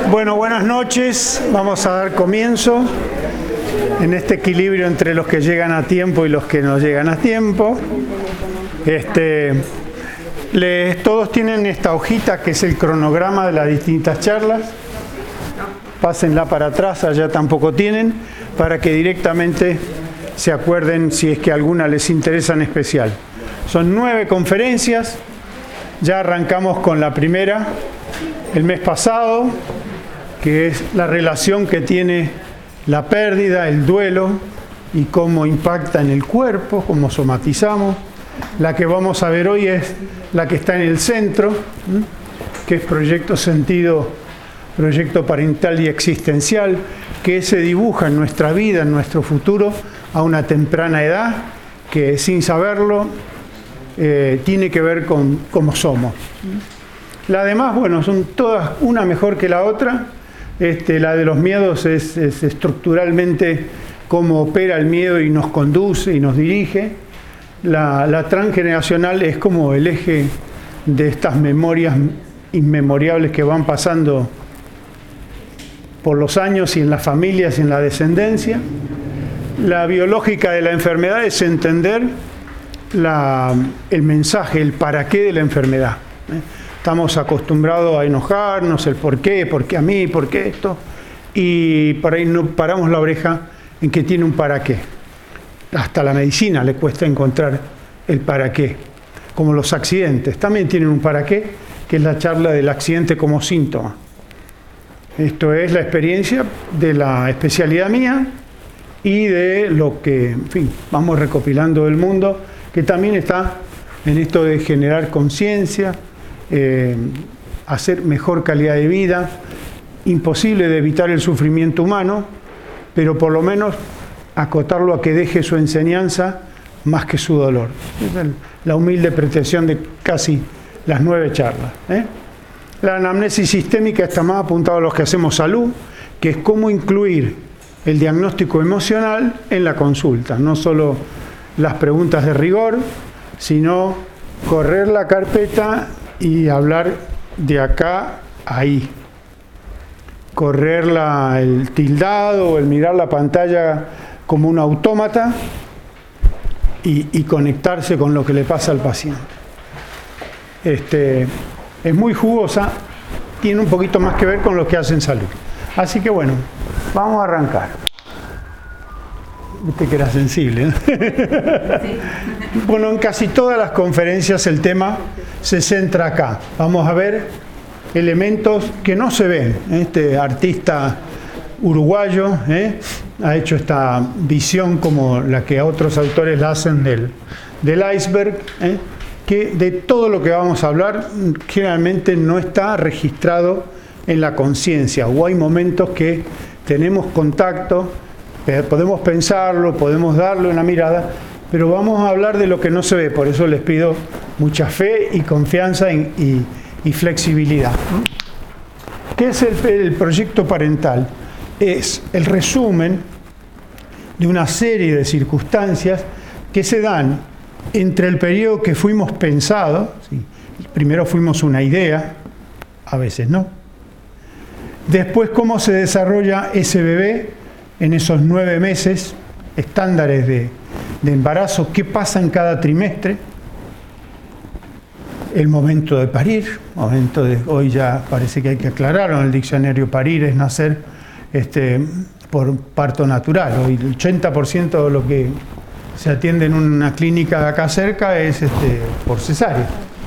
Bueno, buenas noches. Vamos a dar comienzo en este equilibrio entre los que llegan a tiempo y los que no llegan a tiempo. Todos tienen esta hojita que es el cronograma de las distintas charlas. Pásenla para atrás, allá tampoco tienen, para que directamente se acuerden si es que alguna les interesa en especial. Son 9 conferencias. Ya arrancamos con la primera el mes pasado, que es la relación que tiene la pérdida, el duelo y cómo impacta en el cuerpo, cómo somatizamos. La que vamos a ver hoy es la que está en el centro, que es proyecto sentido, proyecto parental y existencial, que se dibuja en nuestra vida, en nuestro futuro, a una temprana edad, que sin saberlo tiene que ver con cómo somos. Las demás, bueno, son todas una mejor que la otra. La de los miedos es estructuralmente cómo opera el miedo y nos conduce y nos dirige. La transgeneracional es como el eje de estas memorias inmemorables que van pasando por los años y en las familias y en la descendencia. La biológica de la enfermedad es entender el mensaje, el para qué de la enfermedad. Estamos acostumbrados a enojarnos, el por qué a mí, por qué esto, y por ahí no paramos la oreja en que tiene un para qué. Hasta la medicina le cuesta encontrar el para qué, como los accidentes, también tienen un para qué, que es la charla del accidente como síntoma. Esto es la experiencia de la especialidad mía y de lo que, en fin, vamos recopilando del mundo, que también está en esto de generar conciencia, hacer mejor calidad de vida, imposible de evitar el sufrimiento humano, pero por lo menos acotarlo a que deje su enseñanza más que su dolor. Es la humilde pretensión de casi las 9 charlas. La anamnesis sistémica está más apuntada a los que hacemos salud, que es cómo incluir el diagnóstico emocional en la consulta, no solo las preguntas de rigor, sino correr la carpeta y hablar de acá a ahí. Correr el tildado o el mirar la pantalla como un autómata y conectarse con lo que le pasa al paciente. Es muy jugosa, tiene un poquito más que ver con lo que hacen salud. Así que bueno, vamos a arrancar. Viste que era sensible, ¿no? Sí. Bueno, en casi todas las conferencias el tema se centra acá. Vamos a ver elementos que no se ven. Este artista uruguayo ha hecho esta visión como la que otros autores la hacen del iceberg, que de todo lo que vamos a hablar generalmente no está registrado en la conciencia, o hay momentos que tenemos contacto, podemos pensarlo, podemos darle una mirada, pero vamos a hablar de lo que no se ve. Por eso les pido mucha fe y confianza y flexibilidad. ¿Qué es el proyecto parental? Es el resumen de una serie de circunstancias que se dan entre el periodo que fuimos pensados, ¿sí? Primero fuimos una idea, a veces no. Después cómo se desarrolla ese bebé en esos 9 meses, estándares de embarazo, qué pasa en cada trimestre, el momento de parir, hoy ya parece que hay que aclararlo en el diccionario, parir es nacer por parto natural. Hoy el 80% de lo que se atiende en una clínica de acá cerca es por cesárea.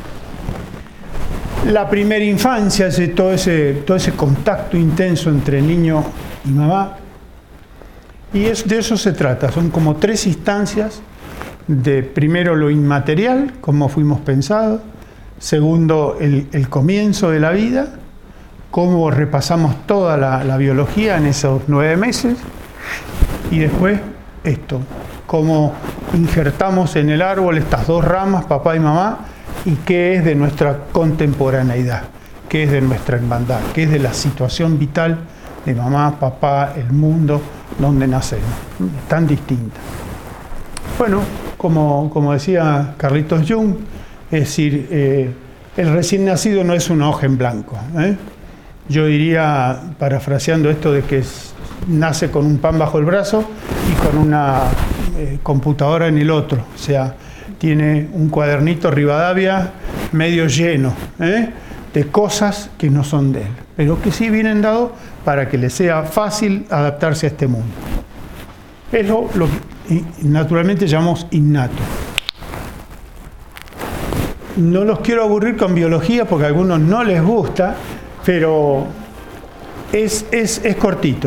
La primera infancia, todo ese contacto intenso entre niño y mamá. Y de eso se trata, son como 3 instancias de primero lo inmaterial, cómo fuimos pensados, segundo el comienzo de la vida, cómo repasamos toda la biología en esos 9 meses, y después esto, cómo injertamos en el árbol estas 2 ramas, papá y mamá, y qué es de nuestra contemporaneidad, qué es de nuestra hermandad, qué es de la situación vital de mamá, papá, el mundo, donde nacemos, tan distinta. Bueno, como decía Carlitos Jung, es decir, el recién nacido no es una hoja en blanco, yo diría, parafraseando esto de que nace con un pan bajo el brazo y con una computadora en el otro, o sea, tiene un cuadernito Rivadavia medio lleno de cosas que no son de él, pero que sí vienen dados para que le sea fácil adaptarse a este mundo. Es lo que naturalmente llamamos innato. No los quiero aburrir con biología porque a algunos no les gusta, pero es cortito.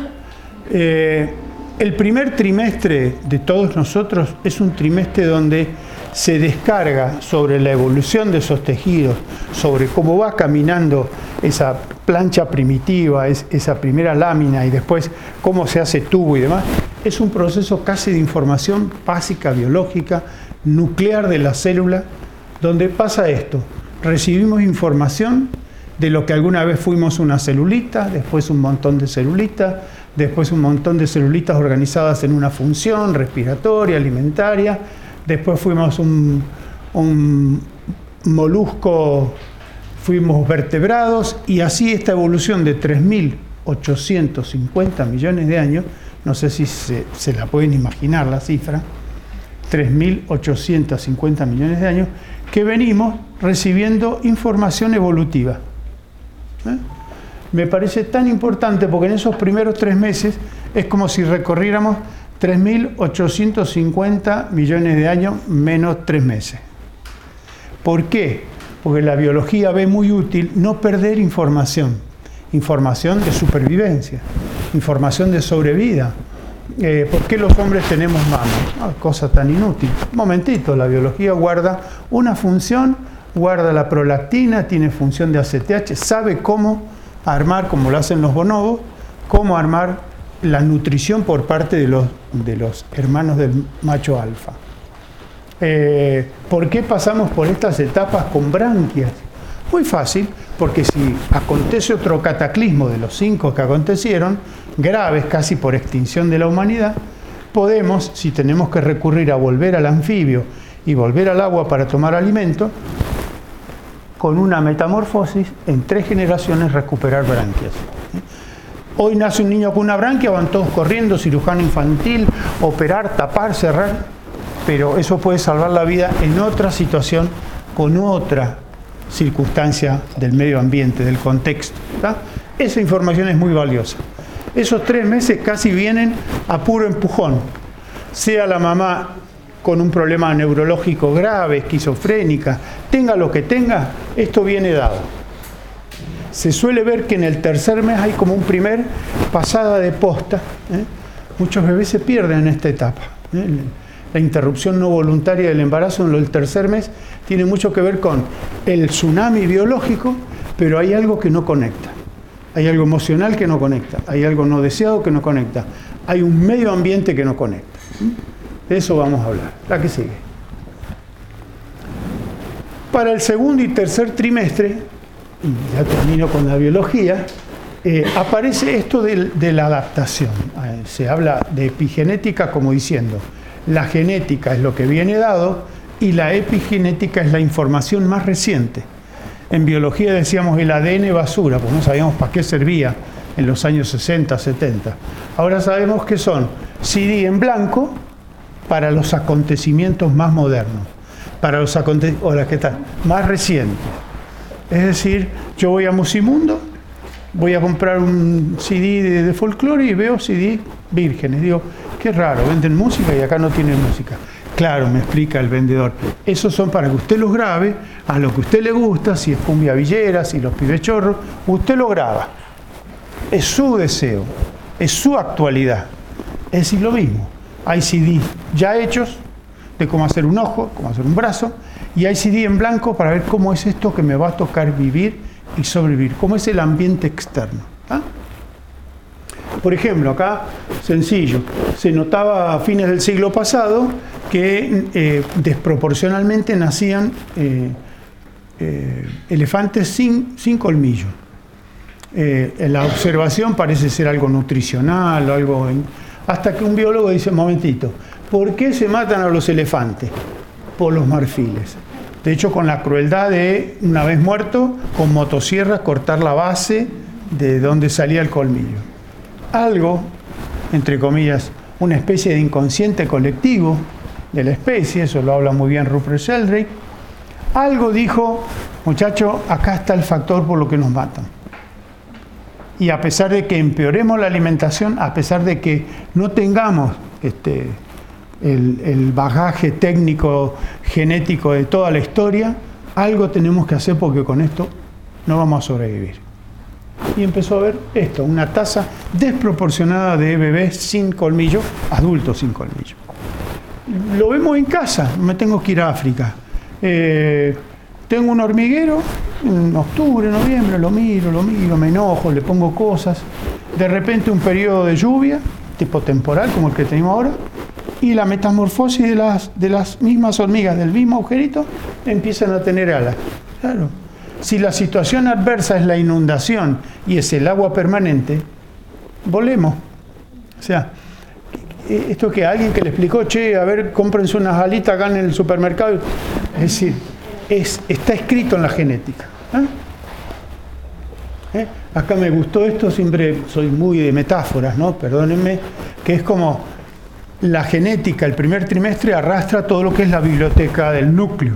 El primer trimestre de todos nosotros es un trimestre donde se descarga sobre la evolución de esos tejidos, sobre cómo va caminando esa plancha primitiva, esa primera lámina y después cómo se hace tubo y demás. Es un proceso casi de información básica, biológica, nuclear de la célula, donde pasa esto. Recibimos información de lo que alguna vez fuimos una celulita, después un montón de celulitas, después un montón de celulitas organizadas en una función respiratoria, alimentaria, después fuimos un molusco, fuimos vertebrados, y así esta evolución de 3.850 millones de años, no sé si se la pueden imaginar la cifra, 3.850 millones de años, que venimos recibiendo información evolutiva. Me parece tan importante porque en esos primeros 3 meses es como si recorriéramos 3.850 millones de años menos 3 meses. ¿Por qué? Porque la biología ve muy útil no perder información. Información de supervivencia, información de sobrevida. ¿Por qué los hombres tenemos mamas? Cosa tan inútil. Un momentito, la biología guarda una función, guarda la prolactina, tiene función de ACTH, sabe cómo armar, como lo hacen los bonobos, cómo armar la nutrición por parte de los hermanos del macho alfa. ¿Por qué pasamos por estas etapas con branquias? Muy fácil, porque si acontece otro cataclismo de los 5 que acontecieron, graves casi por extinción de la humanidad, podemos, si tenemos que recurrir a volver al anfibio y volver al agua para tomar alimento, con una metamorfosis, en 3 generaciones recuperar branquias. Hoy nace un niño con una branquia, van todos corriendo, cirujano infantil, operar, tapar, cerrar, pero eso puede salvar la vida en otra situación, con otra circunstancia del medio ambiente, del contexto. ¿Tá? Esa información es muy valiosa. Esos 3 meses casi vienen a puro empujón, sea la mamá con un problema neurológico grave, esquizofrénica, tenga lo que tenga, esto viene dado. Se suele ver que en el tercer mes hay como un primer pasada de posta. Muchos bebés se pierden en esta etapa. La interrupción no voluntaria del embarazo en el tercer mes tiene mucho que ver con el tsunami biológico, pero hay algo que no conecta. Hay algo emocional que no conecta, hay algo no deseado que no conecta, hay un medio ambiente que no conecta. De eso vamos a hablar. La que sigue. Para el segundo y tercer trimestre, y ya termino con la biología, aparece esto de la adaptación. Se habla de epigenética como diciendo, la genética es lo que viene dado y la epigenética es la información más reciente. En biología decíamos el ADN basura, porque no sabíamos para qué servía en los años 60, 70. Ahora sabemos que son CD en blanco para los acontecimientos más modernos, para los acontecimientos más recientes. Es decir, yo voy a Musimundo, voy a comprar un CD de folclore y veo CD vírgenes. Digo, qué raro, venden música y acá no tienen música. Claro, me explica el vendedor. Esos son para que usted los grabe a lo que a usted le gusta, si es cumbia villera, si los pibes chorros, usted lo graba. Es su deseo, es su actualidad. Es decir, lo mismo. Hay CD ya hechos de cómo hacer un ojo, cómo hacer un brazo, y hay CD en blanco para ver cómo es esto que me va a tocar vivir y sobrevivir, cómo es el ambiente externo. ¿Ah? Por ejemplo, acá, sencillo, se notaba a fines del siglo pasado que desproporcionalmente nacían elefantes sin colmillo. La observación parece ser algo nutricional o algo... Hasta que un biólogo dice, momentito, ¿por qué se matan a los elefantes? Por los marfiles. De hecho, con la crueldad de, una vez muerto, con motosierras cortar la base de dónde salía el colmillo. Algo, entre comillas, una especie de inconsciente colectivo de la especie, eso lo habla muy bien Rupert Sheldrake, algo dijo, muchacho, acá está el factor por lo que nos matan. Y a pesar de que empeoremos la alimentación, a pesar de que no tengamos el bagaje técnico, genético de toda la historia, algo tenemos que hacer porque con esto no vamos a sobrevivir. Y empezó a ver esto, una tasa desproporcionada de bebés sin colmillo, adultos sin colmillo. Lo vemos en casa, me tengo que ir a África. Tengo un hormiguero, en octubre, noviembre, lo miro, me enojo, le pongo cosas. De repente un periodo de lluvia, tipo temporal, como el que tenemos ahora, y la metamorfosis de las mismas hormigas del mismo agujerito empiezan a tener alas. Claro. Si la situación adversa es la inundación y es el agua permanente, volemos. O sea, esto que alguien que le explicó, che, a ver, cómprense unas alitas acá en el supermercado. Es decir, está escrito en la genética. Acá me gustó esto, siempre soy muy de metáforas, ¿no? Perdónenme, que es como la genética, el primer trimestre arrastra todo lo que es la biblioteca del núcleo.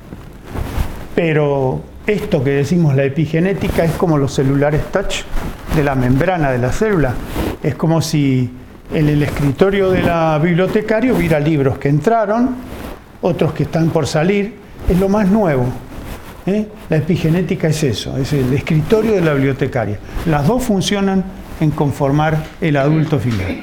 Pero esto que decimos, la epigenética, es como los celulares touch de la membrana de la célula. Es como si en el escritorio de la bibliotecaria hubiera libros que entraron, otros que están por salir. Es lo más nuevo. La epigenética es eso, es el escritorio de la bibliotecaria. Las dos funcionan en conformar el adulto final.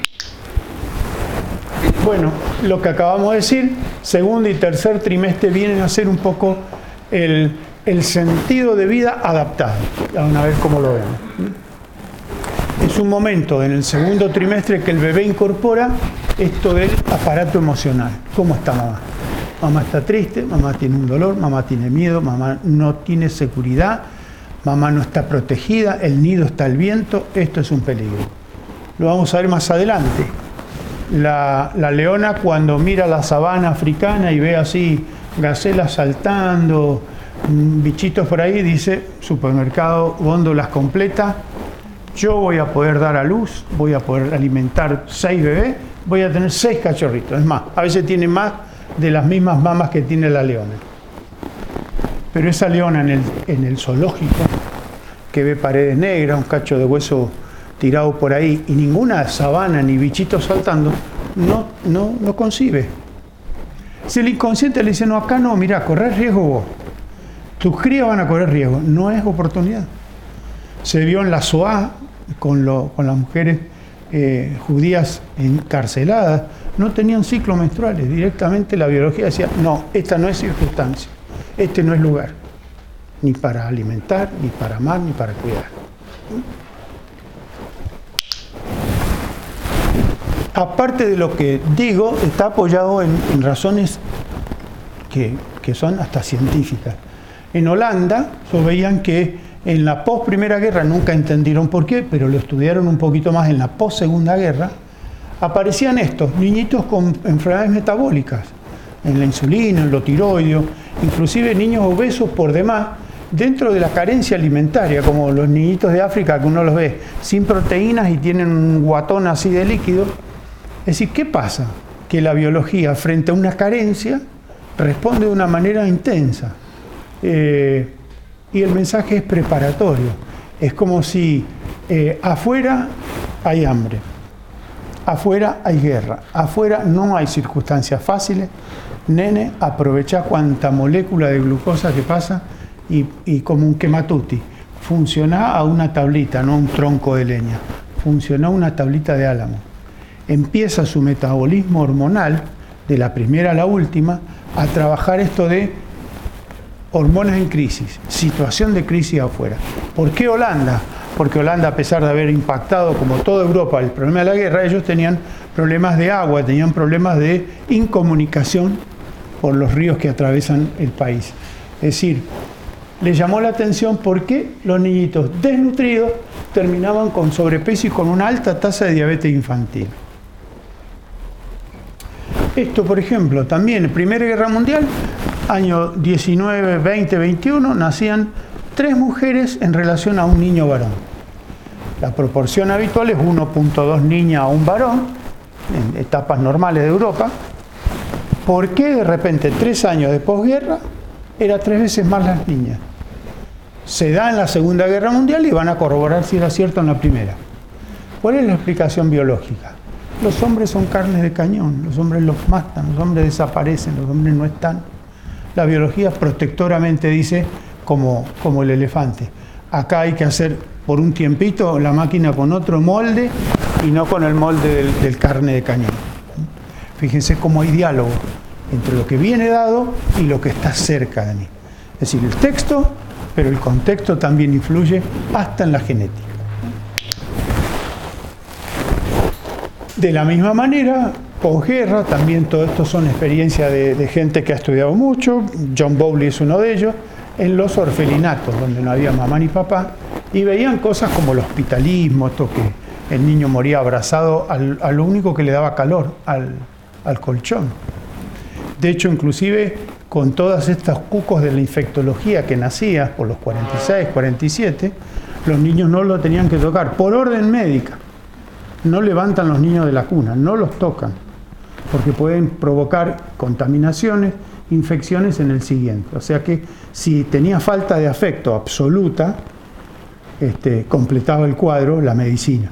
Bueno, lo que acabamos de decir, segundo y tercer trimestre vienen a ser un poco el sentido de vida adaptado. Vamos a ver cómo lo vemos. Es un momento en el segundo trimestre que el bebé incorpora esto del aparato emocional. ¿Cómo está mamá? Mamá está triste, mamá tiene un dolor, mamá tiene miedo, mamá no tiene seguridad, mamá no está protegida, el nido está al viento, esto es un peligro. Lo vamos a ver más adelante. La leona, cuando mira la sabana africana y ve así gacelas saltando, bichitos por ahí, dice, supermercado, góndolas completas, yo voy a poder dar a luz, voy a poder alimentar 6 bebés, voy a tener 6 cachorritos. Es más, a veces tiene más de las mismas mamas que tiene la leona. Pero esa leona en el zoológico, que ve paredes negras, un cacho de hueso tirado por ahí, y ninguna sabana ni bichitos saltando, no concibe. Si el inconsciente le dice, no, acá no, mira, correr riesgo vos, tus crías van a correr riesgo, no es oportunidad. Se vio en la SOA con las mujeres judías encarceladas, no tenían ciclos menstruales, directamente la biología decía, no, esta no es circunstancia, este no es lugar, ni para alimentar, ni para amar, ni para cuidar. Aparte de lo que digo, está apoyado en razones que son hasta científicas. En Holanda, veían que en la post-primera guerra, nunca entendieron por qué, pero lo estudiaron un poquito más en la post-segunda guerra, aparecían estos niñitos con enfermedades metabólicas, en la insulina, en lo tiroideo, inclusive niños obesos por demás, dentro de la carencia alimentaria, como los niñitos de África que uno los ve sin proteínas y tienen un guatón así de líquido. Es decir, ¿qué pasa? Que la biología frente a una carencia responde de una manera intensa. Y el mensaje es preparatorio. Es como si afuera hay hambre, afuera hay guerra, afuera no hay circunstancias fáciles. Nene, aprovecha cuanta molécula de glucosa que pasa y como un quematuti. Funciona a una tablita, no a un tronco de leña. Funciona a una tablita de álamo. Empieza su metabolismo hormonal, de la primera a la última, a trabajar esto de hormonas en crisis, situación de crisis afuera. ¿Por qué Holanda? Porque Holanda, a pesar de haber impactado, como toda Europa, el problema de la guerra, ellos tenían problemas de agua, tenían problemas de incomunicación por los ríos que atravesan el país. Es decir, les llamó la atención porque los niñitos desnutridos terminaban con sobrepeso y con una alta tasa de diabetes infantil. Esto, por ejemplo, también en Primera Guerra Mundial, año 19, 20, 21, nacían 3 mujeres en relación a un niño varón. La proporción habitual es 1.2 niñas a un varón, en etapas normales de Europa. ¿Por qué de repente 3 años de posguerra era 3 veces más las niñas? Se da en la Segunda Guerra Mundial y van a corroborar si era cierto en la primera. ¿Cuál es la explicación biológica? Los hombres son carnes de cañón, los hombres los matan, los hombres desaparecen, los hombres no están. La biología protectoramente dice, como el elefante, acá hay que hacer por un tiempito la máquina con otro molde y no con el molde del carne de cañón. Fíjense cómo hay diálogo entre lo que viene dado y lo que está cerca de mí. Es decir, el texto, pero el contexto también influye hasta en la genética. De la misma manera, posguerra, también todo esto son experiencias de gente que ha estudiado mucho, John Bowlby es uno de ellos, en los orfelinatos, donde no había mamá ni papá, y veían cosas como el hospitalismo, esto que el niño moría abrazado a lo único que le daba calor, al colchón. De hecho, inclusive, con todos estos cucos de la infectología que nacía por los 46, 47, los niños no lo tenían que tocar, por orden médica. No levantan los niños de la cuna, no los tocan, porque pueden provocar contaminaciones, infecciones en el siguiente. O sea que si tenía falta de afecto absoluta, completaba el cuadro la medicina.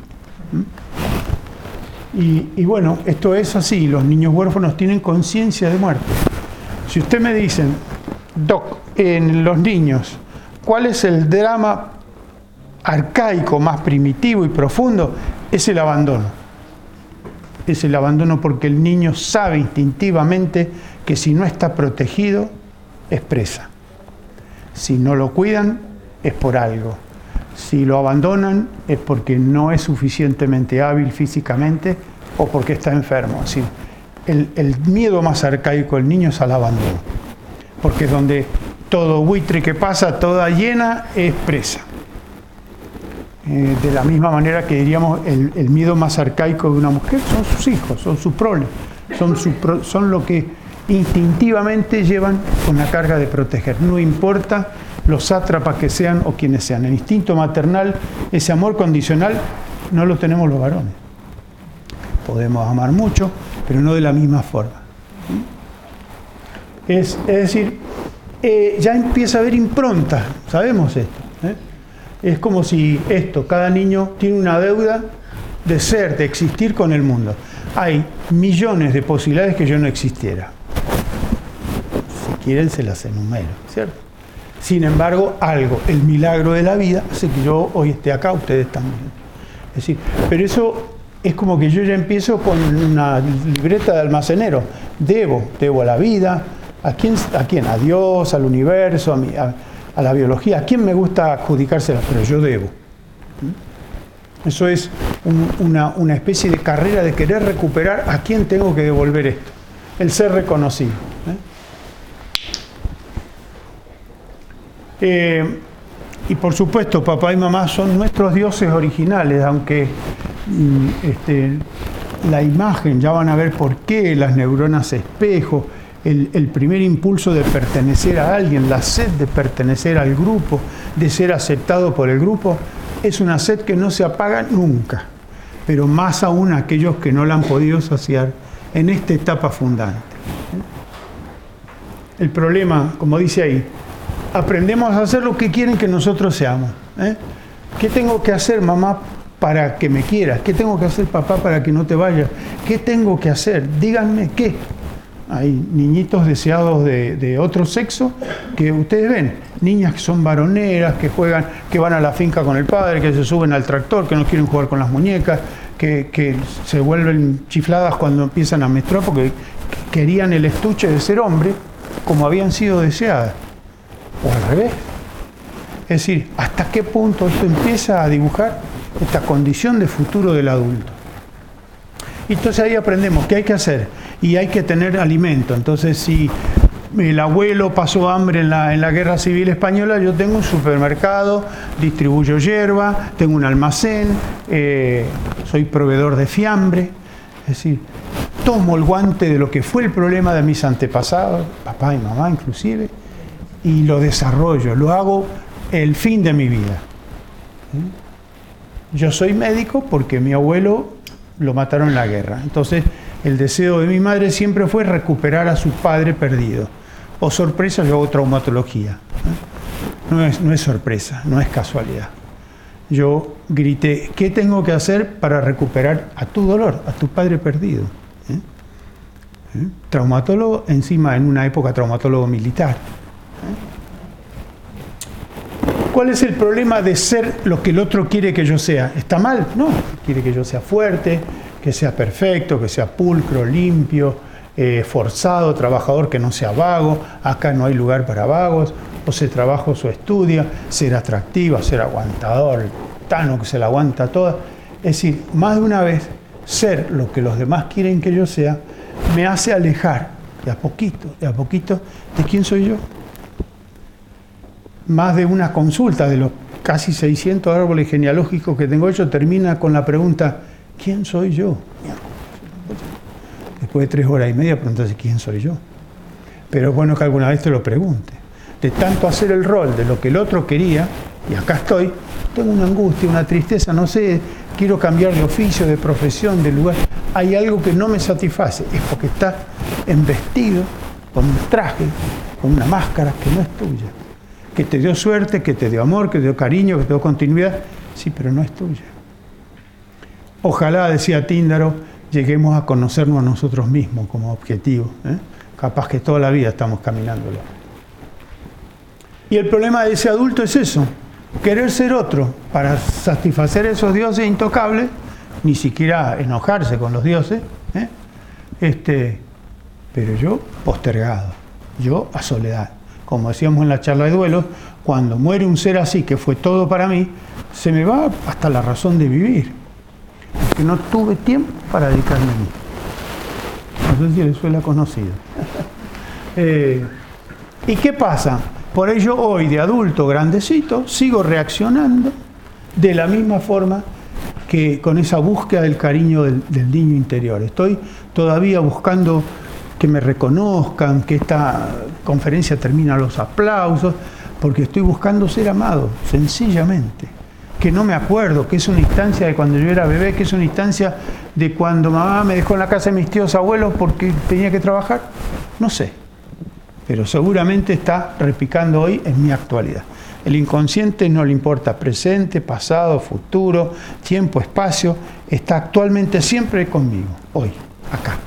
Y bueno, esto es así, los niños huérfanos tienen conciencia de muerte. Si usted me dicen, Doc, en los niños, ¿cuál es el drama arcaico más primitivo y profundo? Es el abandono. Es el abandono porque el niño sabe instintivamente que si no está protegido, es presa. Si no lo cuidan, es por algo. Si lo abandonan, es porque no es suficientemente hábil físicamente o porque está enfermo. Así, el miedo más arcaico del niño es al abandono. Porque es donde todo buitre que pasa, toda hiena, es presa. De la misma manera que diríamos el miedo más arcaico de una mujer son sus hijos, son sus proles, son lo que instintivamente llevan con la carga de proteger. No importa los sátrapas que sean o quienes sean. El instinto maternal, ese amor condicional, no lo tenemos los varones. Podemos amar mucho, pero no de la misma forma. Es decir, ya empieza a haber impronta, sabemos esto. Es como si cada niño tiene una deuda de ser, de existir con el mundo. Hay millones de posibilidades que yo no existiera. Si quieren se las enumero, ¿cierto? Sin embargo, el milagro de la vida hace que yo hoy esté acá, ustedes también. Es decir, pero eso es como que yo ya empiezo con una libreta de almacenero. Debo a la vida. ¿A quién? A Dios, al universo, a la biología. ¿A quién me gusta adjudicársela? Pero yo debo. Eso es una especie de carrera de querer recuperar a quién tengo que devolver esto. El ser reconocido. Y por supuesto, papá y mamá son nuestros dioses originales, aunque la imagen, ya van a ver por qué, las neuronas espejo, el primer impulso de pertenecer a alguien, la sed de pertenecer al grupo, de ser aceptado por el grupo, es una sed que no se apaga nunca, pero más aún aquellos que no la han podido saciar en esta etapa fundante. El problema, como dice ahí, aprendemos a hacer lo que quieren que nosotros seamos. ¿Qué tengo que hacer, mamá, para que me quieras? ¿Qué tengo que hacer, papá, para que no te vayas? ¿Qué tengo que hacer? Díganme qué. Hay niñitos deseados de otro sexo que ustedes ven, niñas que son varoneras, que juegan, que van a la finca con el padre, que se suben al tractor, que no quieren jugar con las muñecas, que se vuelven chifladas cuando empiezan a menstruar porque querían el estuche de ser hombre como habían sido deseadas. O al revés. Es decir, ¿hasta qué punto esto empieza a dibujar esta condición de futuro del adulto? Y entonces ahí aprendemos qué hay que hacer. Y hay que tener alimento. Entonces, si el abuelo pasó hambre en la Guerra Civil Española, yo tengo un supermercado, distribuyo hierba, tengo un almacén, soy proveedor de fiambre. Es decir, tomo el guante de lo que fue el problema de mis antepasados, papá y mamá inclusive, y lo desarrollo, lo hago el fin de mi vida. Yo soy médico porque mi abuelo lo mataron en la guerra. Entonces, el deseo de mi madre siempre fue recuperar a su padre perdido. O sorpresa, yo hago traumatología. No es sorpresa, no es casualidad. Yo grité, ¿qué tengo que hacer para recuperar a tu dolor, a tu padre perdido? Traumatólogo, encima en una época traumatólogo militar. ¿Cuál es el problema de ser lo que el otro quiere que yo sea? ¿Está mal? No, quiere que yo sea fuerte, que sea perfecto, que sea pulcro, limpio, forzado, trabajador, que no sea vago. Acá no hay lugar para vagos. O se trabaja o se estudia, ser atractivo, ser aguantador, el tano que se la aguanta toda. Es decir, más de una vez, ser lo que los demás quieren que yo sea, me hace alejar de a poquito, de quién soy yo. Más de una consulta de los casi 600 árboles genealógicos que tengo hecho termina con la pregunta, ¿quién soy yo? Después de 3 horas y media preguntarse, ¿quién soy yo? Pero es bueno que alguna vez te lo pregunte. De tanto hacer el rol de lo que el otro quería, y acá estoy, tengo una angustia, una tristeza, no sé, quiero cambiar de oficio, de profesión, de lugar. Hay algo que no me satisface, es porque estás embestido con un traje, con una máscara que no es tuya, que te dio suerte, que te dio amor, que te dio cariño, que te dio continuidad, sí, pero no es tuya. Ojalá, decía Tíndaro, lleguemos a conocernos a nosotros mismos como objetivo, capaz que toda la vida estamos caminándolo. Y el problema de ese adulto es eso, querer ser otro para satisfacer esos dioses intocables, ni siquiera enojarse con los dioses, pero yo postergado, yo a soledad. Como decíamos en la charla de duelos, cuando muere un ser así que fue todo para mí, se me va hasta la razón de vivir, porque no tuve tiempo para dedicarme a mí. No sé si les suena conocido. ¿Y qué pasa? Por ello hoy, de adulto grandecito, sigo reaccionando de la misma forma que con esa búsqueda del cariño del niño interior. Estoy todavía buscando que me reconozcan, que esta conferencia termine a los aplausos, porque estoy buscando ser amado, sencillamente. Que no me acuerdo, que es una instancia de cuando yo era bebé, que es una instancia de cuando mamá me dejó en la casa de mis tíos abuelos porque tenía que trabajar. No sé. Pero seguramente está repicando hoy en mi actualidad. El inconsciente no le importa presente, pasado, futuro, tiempo, espacio, está actualmente siempre conmigo, hoy, acá.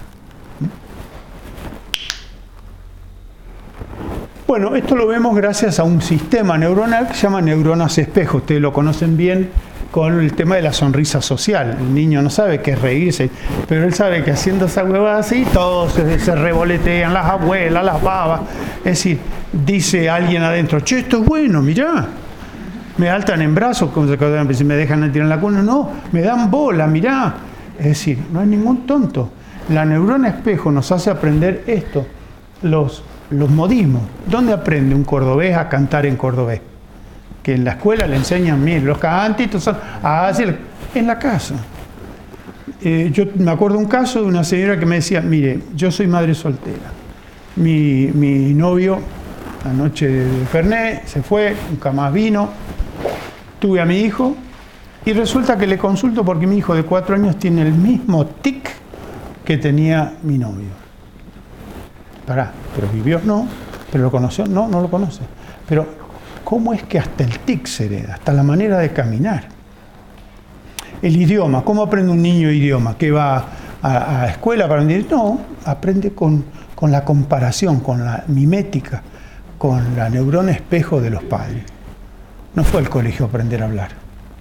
Bueno, esto lo vemos gracias a un sistema neuronal que se llama neuronas espejo. Ustedes lo conocen bien con el tema de la sonrisa social. El niño no sabe qué es reírse, pero él sabe que haciendo esa huevada así, todos se revolotean, las abuelas, las babas. Es decir, dice alguien adentro, che, esto es bueno, mirá. Me altan en brazos, como se me dejan tirar en la cuna. No, me dan bola, mirá. Es decir, no hay ningún tonto. La neurona espejo nos hace aprender esto, los modismos. ¿Dónde aprende un cordobés a cantar en cordobés? Que en la escuela le enseñan, mire, los cantitos son así, en la casa. Yo me acuerdo un caso de una señora que me decía, mire, yo soy madre soltera. Mi novio, anoche de Fernet, se fue, nunca más vino. Tuve a mi hijo y resulta que le consulto porque mi hijo de 4 años tiene el mismo tic que tenía mi novio. Pará, pero vivió, no, pero lo conoció, no lo conoce. Pero ¿cómo es que hasta el tic se hereda? Hasta la manera de caminar. El idioma, ¿cómo aprende un niño idioma? ¿Que va a escuela para aprender? No, aprende con la comparación, con la mimética, con la neurona espejo de los padres. No fue al colegio a aprender a hablar.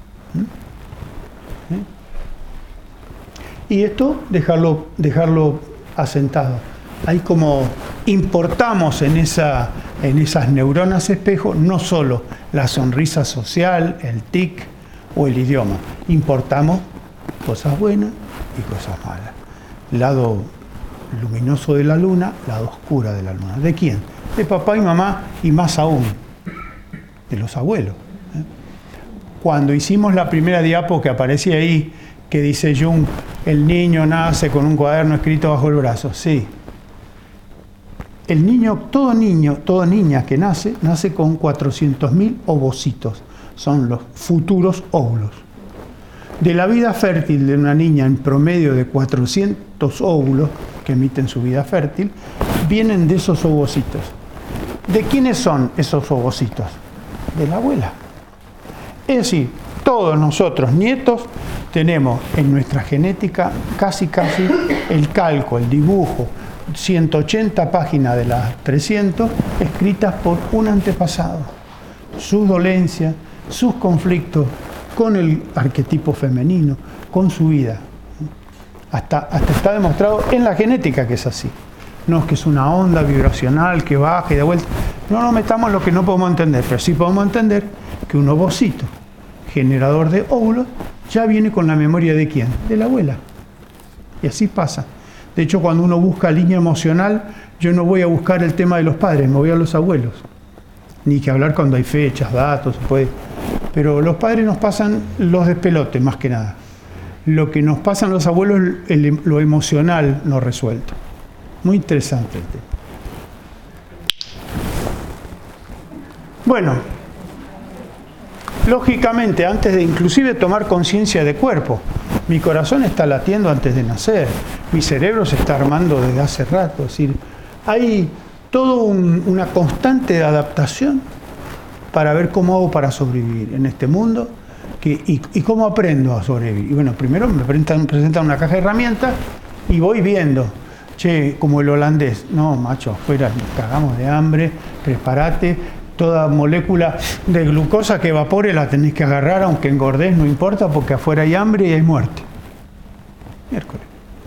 Y esto, dejarlo asentado. Ahí como importamos en esas neuronas espejo no solo la sonrisa social, el tic o el idioma. Importamos cosas buenas y cosas malas. Lado luminoso de la luna, lado oscuro de la luna. ¿De quién? De papá y mamá y más aún, de los abuelos. Cuando hicimos la primera diapo que aparecía ahí, que dice Jung, el niño nace con un cuaderno escrito bajo el brazo. Sí. El niño, toda niña que nace con 400.000 ovocitos. Son los futuros óvulos. De la vida fértil de una niña en promedio de 400 óvulos que emiten su vida fértil, vienen de esos ovocitos. ¿De quiénes son esos ovocitos? De la abuela. Es decir, todos nosotros, nietos, tenemos en nuestra genética casi el calco, el dibujo, 180 páginas de las 300 escritas por un antepasado. Sus dolencias, sus conflictos con el arquetipo femenino, con su vida. Hasta está demostrado en la genética que es así. No es que es una onda vibracional que baja y de vuelta. No nos metamos en lo que no podemos entender, pero sí podemos entender que un ovocito generador de óvulos ya viene con la memoria de ¿quién? De la abuela. Y así pasa. De hecho, cuando uno busca línea emocional, yo no voy a buscar el tema de los padres, me voy a los abuelos. Ni que hablar cuando hay fechas, datos, se puede. Pero los padres nos pasan los despelotes, más que nada. Lo que nos pasan los abuelos es lo emocional no resuelto. Muy interesante el tema. Bueno, lógicamente, antes de inclusive tomar conciencia de cuerpo, mi corazón está latiendo antes de nacer, mi cerebro se está armando desde hace rato, es decir, hay toda una constante adaptación para ver cómo hago para sobrevivir en este mundo y cómo aprendo a sobrevivir. Y bueno, primero me presentan una caja de herramientas y voy viendo, che, como el holandés, no, macho, afuera nos cagamos de hambre, prepárate, toda molécula de glucosa que evapore la tenés que agarrar, aunque engordés, no importa, porque afuera hay hambre y hay muerte. Miércoles.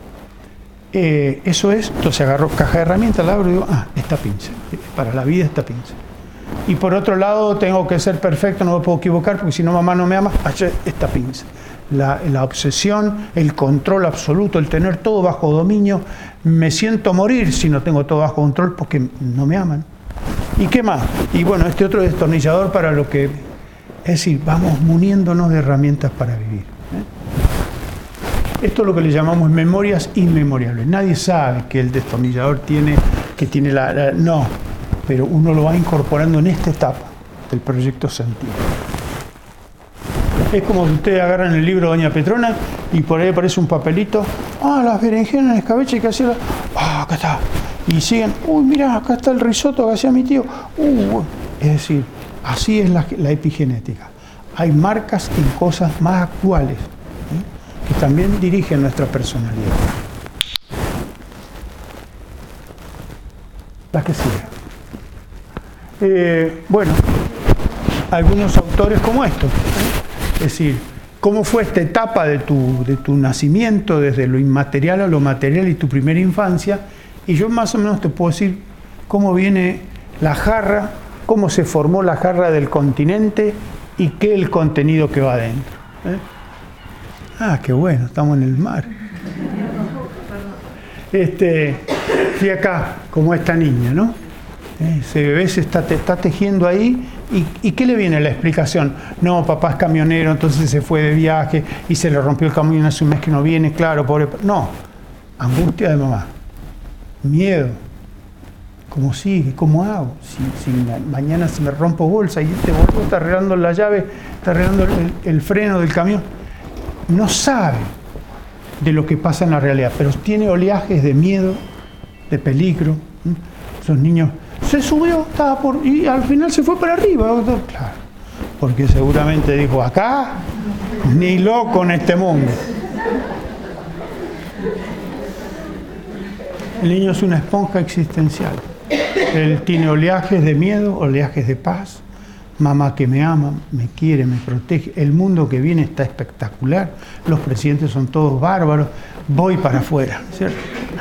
Eso es, entonces agarro caja de herramientas, la abro y digo, esta pinza, para la vida esta pinza. Y por otro lado, tengo que ser perfecto, no me puedo equivocar, porque si no mamá no me ama, esta pinza. La obsesión, el control absoluto, el tener todo bajo dominio, me siento morir si no tengo todo bajo control porque no me aman. ¿Y qué más? Y bueno, este otro destornillador para lo que... Es decir, vamos muniéndonos de herramientas para vivir. Esto es lo que le llamamos memorias inmemorables. Nadie sabe que el destornillador tiene no, pero uno lo va incorporando en esta etapa del proyecto sentido. Es como si ustedes agarran el libro de Doña Petrona y por ahí aparece un papelito. Las berenjenas en escabeche que hacía. Acá está. Y siguen, mirá, acá está el risotto que hacía mi tío. Es decir, así es la epigenética. Hay marcas en cosas más actuales que también dirigen nuestra personalidad. La que sigue. Bueno, algunos autores como estos. Es decir, cómo fue esta etapa de tu nacimiento, desde lo inmaterial a lo material y tu primera infancia. Y yo más o menos te puedo decir cómo viene la jarra, cómo se formó la jarra del continente y qué es el contenido que va adentro. Qué bueno, estamos en el mar. Fui acá, como esta niña, ¿no? Ese bebé se está tejiendo ahí. ¿Y qué le viene la explicación? No, papá es camionero, entonces se fue de viaje y se le rompió el camión hace un mes que no viene, claro, pobre. No, angustia de mamá. Miedo. ¿Cómo sigue? ¿Cómo hago? Si mañana se me rompo bolsa y este boludo está arreglando la llave, está arreglando el freno del camión. No sabe de lo que pasa en la realidad, pero tiene oleajes de miedo, de peligro. Esos niños, se subió, y al final se fue para arriba. Claro, porque seguramente dijo, acá, ni loco en este mundo. El niño es una esponja existencial. Él tiene oleajes de miedo, oleajes de paz. Mamá que me ama, me quiere, me protege. El mundo que viene está espectacular. Los presidentes son todos bárbaros. Voy para afuera, ¿cierto?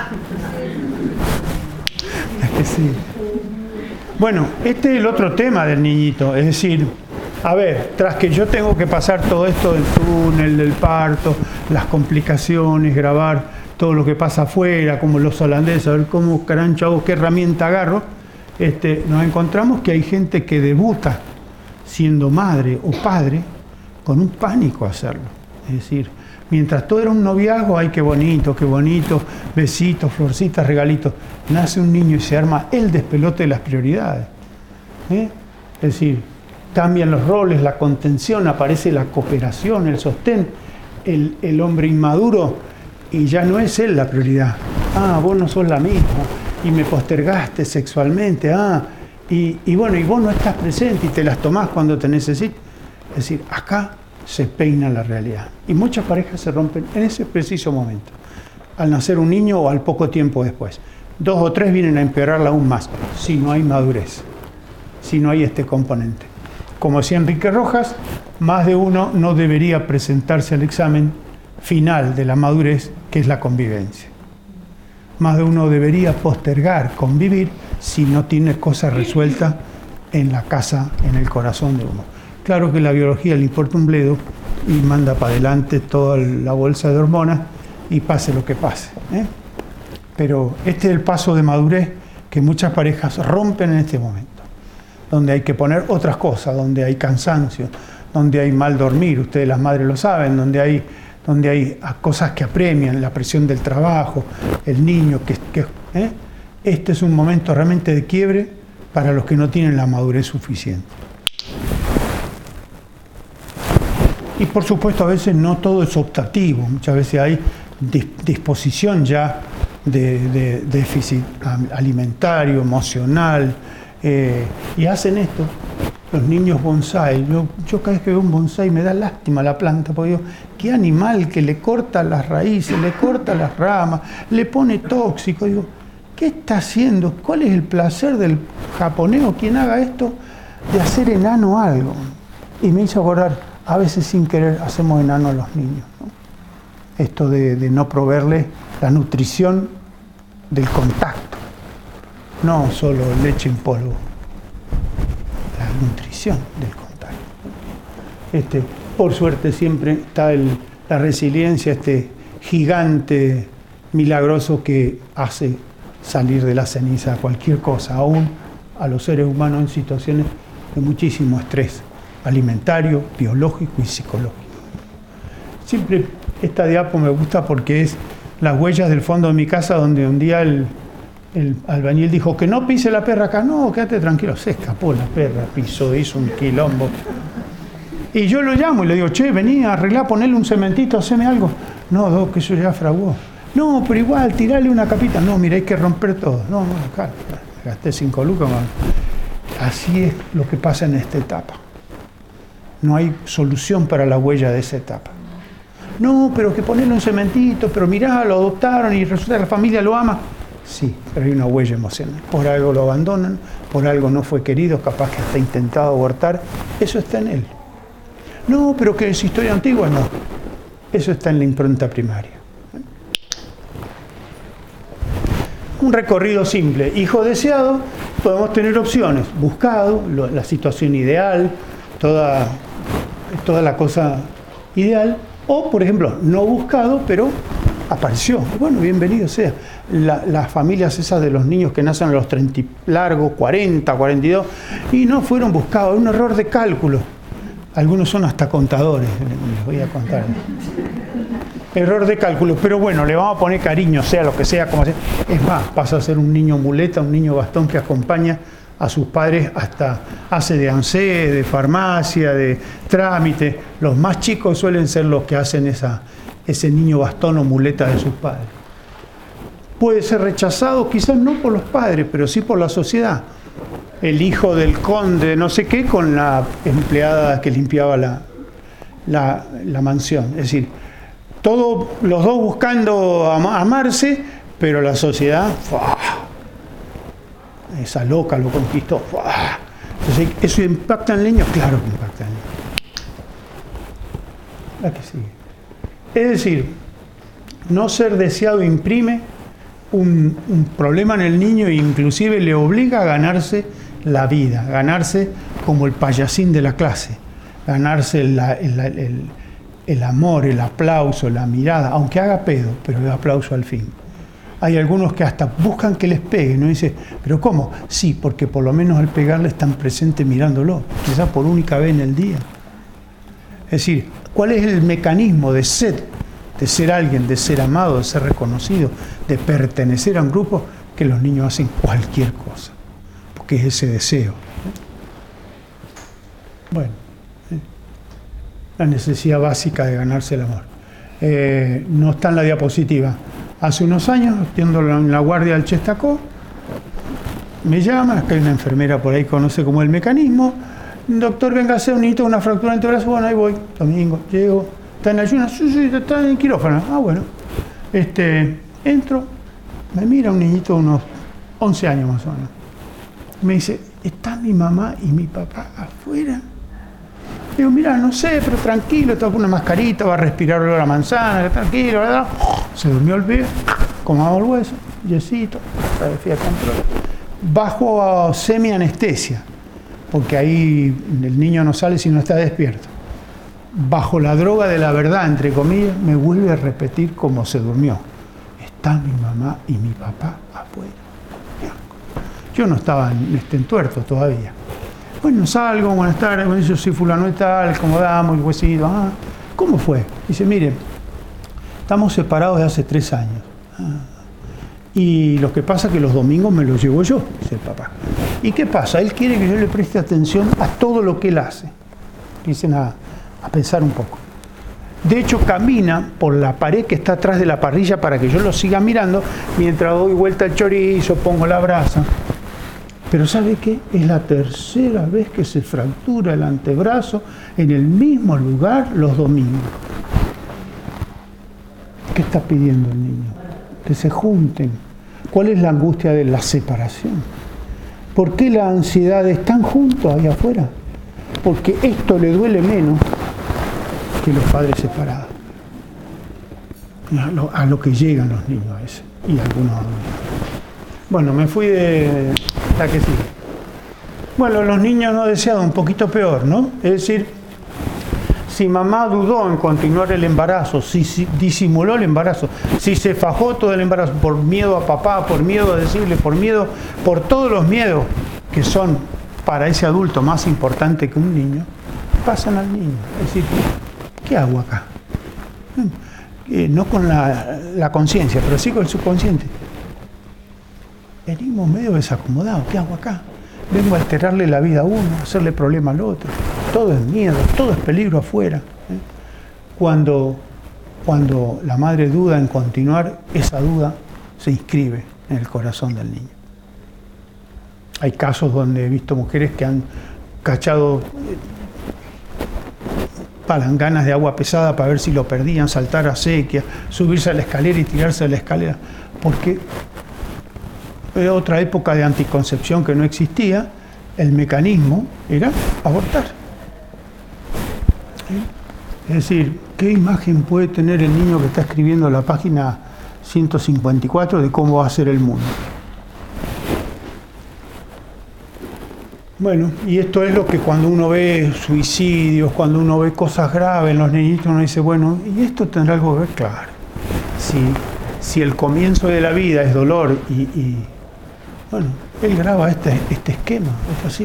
Es que sí. Bueno, este es el otro tema del niñito. Es decir, a ver, tras que yo tengo que pasar todo esto del túnel, del parto, las complicaciones, grabar todo lo que pasa afuera, como los holandeses, a ver cómo carancho hago, qué herramienta agarro, nos encontramos que hay gente que debuta siendo madre o padre con un pánico a hacerlo. Es decir, mientras todo era un noviazgo, ay, qué bonito, besitos, florcitas, regalitos. Nace un niño y se arma el despelote de las prioridades. Es decir, cambian los roles, la contención, aparece la cooperación, el sostén. el hombre inmaduro y ya no es él la prioridad. Ah, vos no sos la misma y me postergaste sexualmente. Y bueno, y vos no estás presente y te las tomás cuando te necesito. Es decir, acá se peina la realidad. Y muchas parejas se rompen en ese preciso momento, al nacer un niño o al poco tiempo después. 2 o 3 vienen a empeorarla aún más, si no hay madurez, si no hay este componente. Como decía Enrique Rojas, más de uno no debería presentarse al examen final de la madurez, que es la convivencia. Más de uno debería postergar convivir si no tiene cosas resueltas en la casa, en el corazón de uno. Claro que la biología le importa un bledo y manda para adelante toda la bolsa de hormonas y pase lo que pase, ¿eh? Pero este es el paso de madurez que muchas parejas rompen en este momento, donde hay que poner otras cosas, donde hay cansancio, donde hay mal dormir, ustedes las madres lo saben, donde hay cosas que apremian, la presión del trabajo, el niño, ¿eh? Este es un momento realmente de quiebre para los que no tienen la madurez suficiente. Y por supuesto a veces no todo es optativo, muchas veces hay disposición ya de déficit alimentario, emocional, y hacen esto. Los niños bonsái, yo cada vez que veo un bonsái me da lástima la planta, porque digo, qué animal que le corta las raíces, le corta las ramas, le pone tóxico. Digo, ¿qué está haciendo? ¿Cuál es el placer del japonés o quien haga esto de hacer enano algo? Y me hizo acordar, a veces sin querer hacemos enano a los niños, ¿no? Esto de no proveerles la nutrición del contacto, no solo leche en polvo. La nutrición del contacto. Por suerte siempre está la resiliencia, este gigante milagroso que hace salir de la ceniza cualquier cosa, aún a los seres humanos en situaciones de muchísimo estrés alimentario, biológico y psicológico. Siempre esta diapo me gusta porque es las huellas del fondo de mi casa, donde un día el albañil dijo que no pise la perra acá. No, quédate tranquilo. Se escapó la perra, pisó, hizo un quilombo. Y yo lo llamo y le digo, che, vení a arreglar, ponerle un cementito, haceme algo. No, que eso ya fraguó. No, pero igual, tirale una capita. No, mira, hay que romper todo. No, acá gasté 5 lucas. Así es lo que pasa en esta etapa. No hay solución para la huella de esa etapa. No, pero que ponerle un cementito, pero mirá, lo adoptaron y resulta que la familia lo ama. Sí, pero hay una huella emocional. Por algo lo abandonan, por algo no fue querido, capaz que hasta intentado abortar. Eso está en él. No, pero que es historia antigua, no. Eso está en la impronta primaria. Un recorrido simple. Hijo deseado, podemos tener opciones. Buscado, la situación ideal, toda la cosa ideal. O, por ejemplo, no buscado, pero apareció. Bueno, bienvenido sea. Las familias esas de los niños que nacen a los 30 largos, 40, 42, y no fueron buscados. Un error de cálculo. Algunos son hasta contadores, les voy a contar. Error de cálculo, pero bueno, le vamos a poner cariño, sea lo que sea, como sea. Es más, pasa a ser un niño muleta, un niño bastón que acompaña a sus padres, hasta hace de ANSES, de farmacia, de trámite. Los más chicos suelen ser los que hacen ese niño bastón o muleta de sus padres. Puede ser rechazado, quizás no por los padres, pero sí por la sociedad. El hijo del conde, no sé qué, con la empleada que limpiaba la mansión. Es decir, todos los dos buscando amarse, pero la sociedad, ¡fua!, esa loca lo conquistó. ¡Fua! Entonces, ¿eso impacta en el niño? Claro que impacta en el niño. La que sigue. Es decir, no ser deseado imprime un problema en el niño e inclusive le obliga a ganarse la vida, ganarse como el payasín de la clase, ganarse el amor, el aplauso, la mirada, aunque haga pedo, pero el aplauso al fin. Hay algunos que hasta buscan que les peguen, ¿no? Dice, ¿pero cómo? Sí, porque por lo menos al pegarle están presentes mirándolo, quizás por única vez en el día. Es decir, ¿cuál es el mecanismo de ser alguien, de ser amado, de ser reconocido, de pertenecer a un grupo? Que los niños hacen cualquier cosa, porque es ese deseo. Bueno, la necesidad básica de ganarse el amor. no está en la diapositiva. Hace unos años, atiendo en la guardia del Chestacó, me llama, que hay una enfermera por ahí que conoce como el mecanismo. Doctor, venga a hacer un hito, una fractura en el brazo. Bueno, ahí voy, domingo, llego. ¿Está en ayunas? Sí, está en quirófano. Ah, bueno. Entro, me mira un niñito de unos 11 años más o menos. Me dice, ¿está mi mamá y mi papá afuera? Digo, mira, no sé, pero tranquilo, está con una mascarita, va a respirar olor a manzana, tranquilo, ¿verdad? Se durmió el bebé, comamos el hueso, yesito, fui a control. Bajo semi-anestesia, porque ahí el niño no sale si no está despierto. Bajo la droga de la verdad, entre comillas, me vuelve a repetir cómo se durmió. Está mi mamá y mi papá afuera. Yo no estaba en tuerto todavía. Bueno, salgo, buenas tardes, bueno, yo soy fulano y tal, ¿cómo damos? El huesito, ¿cómo fue? Dice, mire, estamos separados de hace 3 años. Y lo que pasa es que los domingos me los llevo yo, dice el papá. ¿Y qué pasa? Él quiere que yo le preste atención a todo lo que él hace. Dicen a pensar un poco. De hecho, camina por la pared que está atrás de la parrilla para que yo lo siga mirando mientras doy vuelta al chorizo, pongo la brasa. Pero ¿sabe qué? Es la tercera vez que se fractura el antebrazo en el mismo lugar los domingos. ¿Qué está pidiendo el niño? Que se junten. ¿Cuál es la angustia de la separación? ¿Por qué la ansiedad están juntos ahí afuera? Porque esto le duele menos que los padres separados. A lo que llegan los niños a veces, y algunos adultos. Bueno, me fui de la que sigue. Bueno, los niños no deseados, un poquito peor, ¿no? Es decir, si mamá dudó en continuar el embarazo, si disimuló el embarazo, si se fajó todo el embarazo por miedo a papá, por miedo a decirle, por todos los miedos que son para ese adulto más importante que un niño, pasan al niño. Es decir, ¿qué hago acá? No con la conciencia, pero sí con el subconsciente. Venimos medio desacomodados, ¿qué hago acá? Vengo a alterarle la vida a uno, a hacerle problema al otro. Todo es miedo, todo es peligro afuera. Cuando la madre duda en continuar, esa duda se inscribe en el corazón del niño. Hay casos donde he visto mujeres que han cachado palanganas de agua pesada para ver si lo perdían, saltar a sequía, subirse a la escalera y tirarse de la escalera, porque en otra época de anticoncepción que no existía, el mecanismo era abortar. Es decir, ¿qué imagen puede tener el niño que está escribiendo la página 154 de cómo va a ser el mundo? Bueno, y esto es lo que cuando uno ve suicidios, cuando uno ve cosas graves en los niñitos, uno dice, bueno, ¿y esto tendrá algo que ver? Claro. Si el comienzo de la vida es dolor y bueno, él graba este esquema, es así.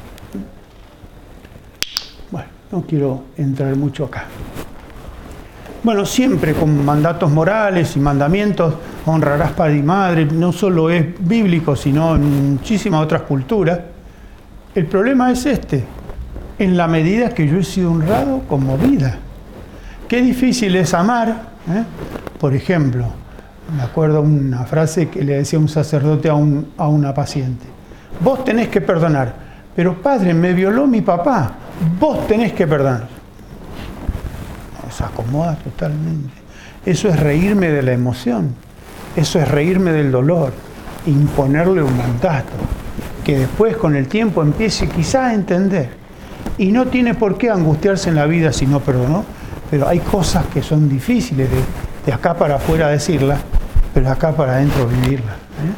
Bueno, no quiero entrar mucho acá. Bueno, siempre con mandatos morales y mandamientos, honrarás padre y madre, no solo es bíblico, sino en muchísimas otras culturas. El problema es en la medida que yo he sido honrado como vida. Qué difícil es amar, Por ejemplo, me acuerdo una frase que le decía un sacerdote a una paciente. Vos tenés que perdonar, pero padre, me violó mi papá, vos tenés que perdonar. Se acomoda totalmente. Eso es reírme de la emoción, eso es reírme del dolor, imponerle un mandato, que después con el tiempo empiece quizá a entender. Y no tiene por qué angustiarse en la vida si no perdonó, pero hay cosas que son difíciles de acá para afuera decirlas, pero de acá para adentro vivirlas.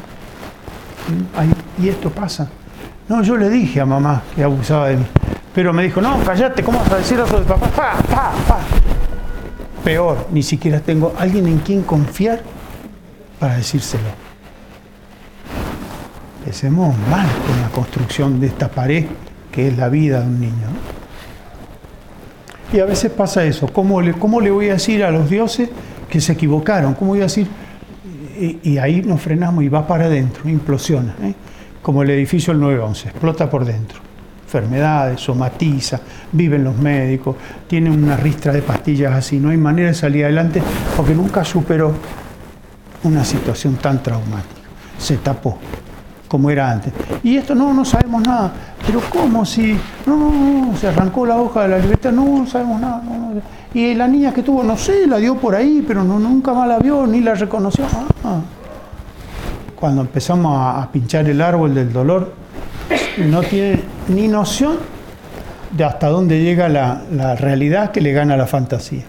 Y esto pasa. No, yo le dije a mamá que abusaba de mí, pero me dijo, no, cállate, ¿cómo vas a decir eso de papá? ¡Pa! Peor, ni siquiera tengo alguien en quien confiar para decírselo. Empecemos mal con la construcción de esta pared que es la vida de un niño. Y a veces pasa eso. ¿Cómo le voy a decir a los dioses que se equivocaron? ¿Cómo voy a decir? Y ahí nos frenamos y va para adentro, implosiona. Como el edificio del 9/11, explota por dentro. enfermedades, somatiza, viven los médicos, tiene una ristra de pastillas así, no hay manera de salir adelante porque nunca superó una situación tan traumática. Se tapó, como era antes. Y esto no sabemos nada. Pero ¿cómo si? No, se arrancó la hoja de la libreta, no sabemos nada. No. Y la niña que tuvo, no sé, la dio por ahí, pero nunca más la vio, ni la reconoció. Cuando empezamos a pinchar el árbol del dolor, no tiene ni noción de hasta dónde llega la realidad que le gana la fantasía.